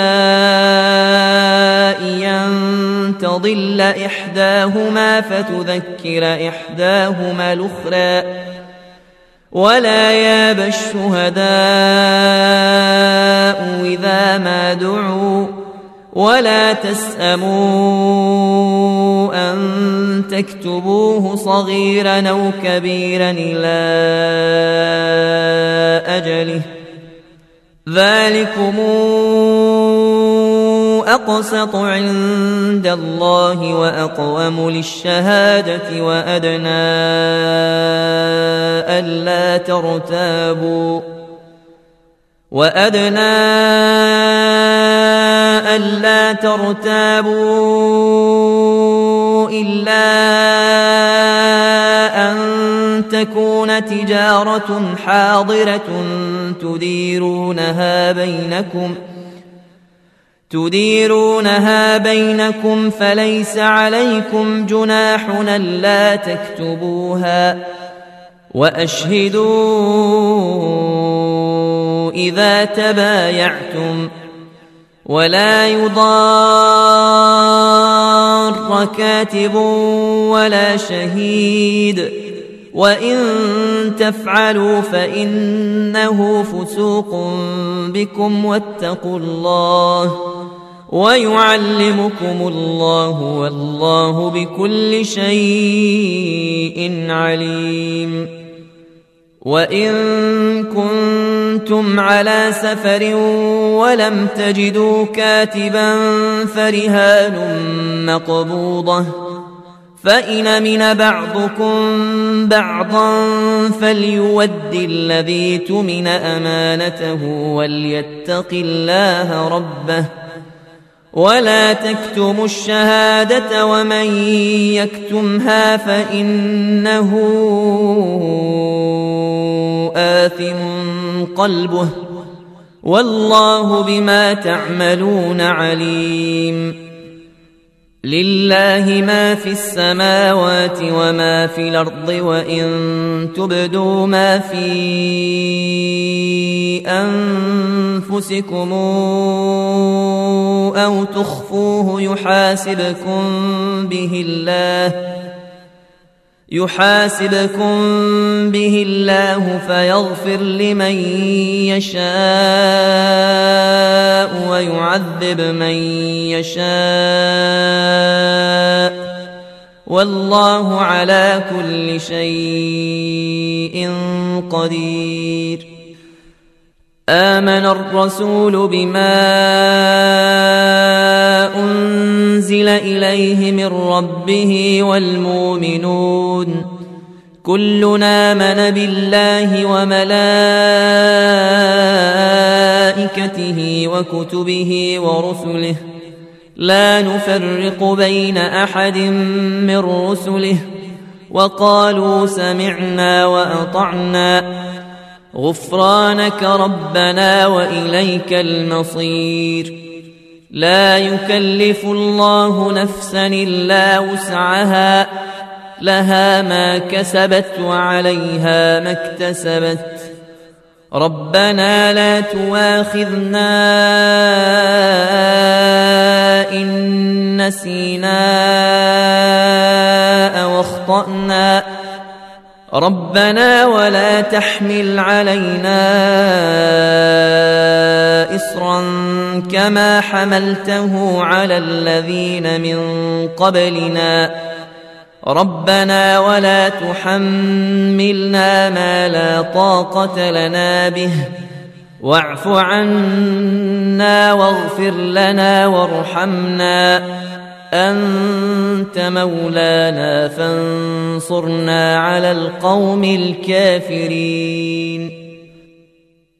أن تضل إحداهما فتذكر إحداهما الأخرى ولا ياب الشهداء إذا ما دعوا ولا تسأموا أن تكتبوه صغيرا أو كبيرا إلى أجله ذلكم أقسط عند الله وأقوم للشهادة وأدنى ألا ترتابوا وأدنى ألا ترتابوا إلا أن تكون تجارة حاضرة تديرونها بينكم تديرونها بينكم فليس عليكم جناح ألا تكتبوها وأشهدوا إذا تبايعتم ولا يضار كاتب ولا شهيد وإن تفعلوا فإنه فسوق بكم واتقوا الله ويعلمكم الله والله بكل شيء عليم. وإن كنتم على سفر ولم تجدوا كاتبا فرهان مقبوضة فإن أمن بعضكم بعضا فليؤد الذي اؤتمن أمانته وليتق الله ربه ولا تكتموا الشهادة ومن يكتمها فإنه آثم قلبه والله بما تعملون عليم. لله ما في السماوات وما في الأرض وإن تبدوا ما في أنفسكم أو تخفوه يحاسبكم به الله يحاسبكم به الله فيغفر لمن يشاء ويعذب من يشاء والله على كل شيء قدير. آمن الرسول بما أنزل إليه من ربه والمؤمنون كلنا آمن بالله وملائكته وكتبه ورسله لا نفرق بين أحد من رسله وقالوا سمعنا وأطعنا غفرانك ربنا وإليك المصير. لا يكلف الله نفسا إلا وسعها لها ما كسبت وعليها ما اكتسبت ربنا لا تواخذنا إن نسينا أو أخطأنا ربنا ولا تحمل علينا إصرا كما حملته على الذين من قبلنا ربنا ولا تحملنا ما لا طاقة لنا به واعف عنا واغفر لنا وارحمنا أنت مولانا فانصرنا على القوم الكافرين.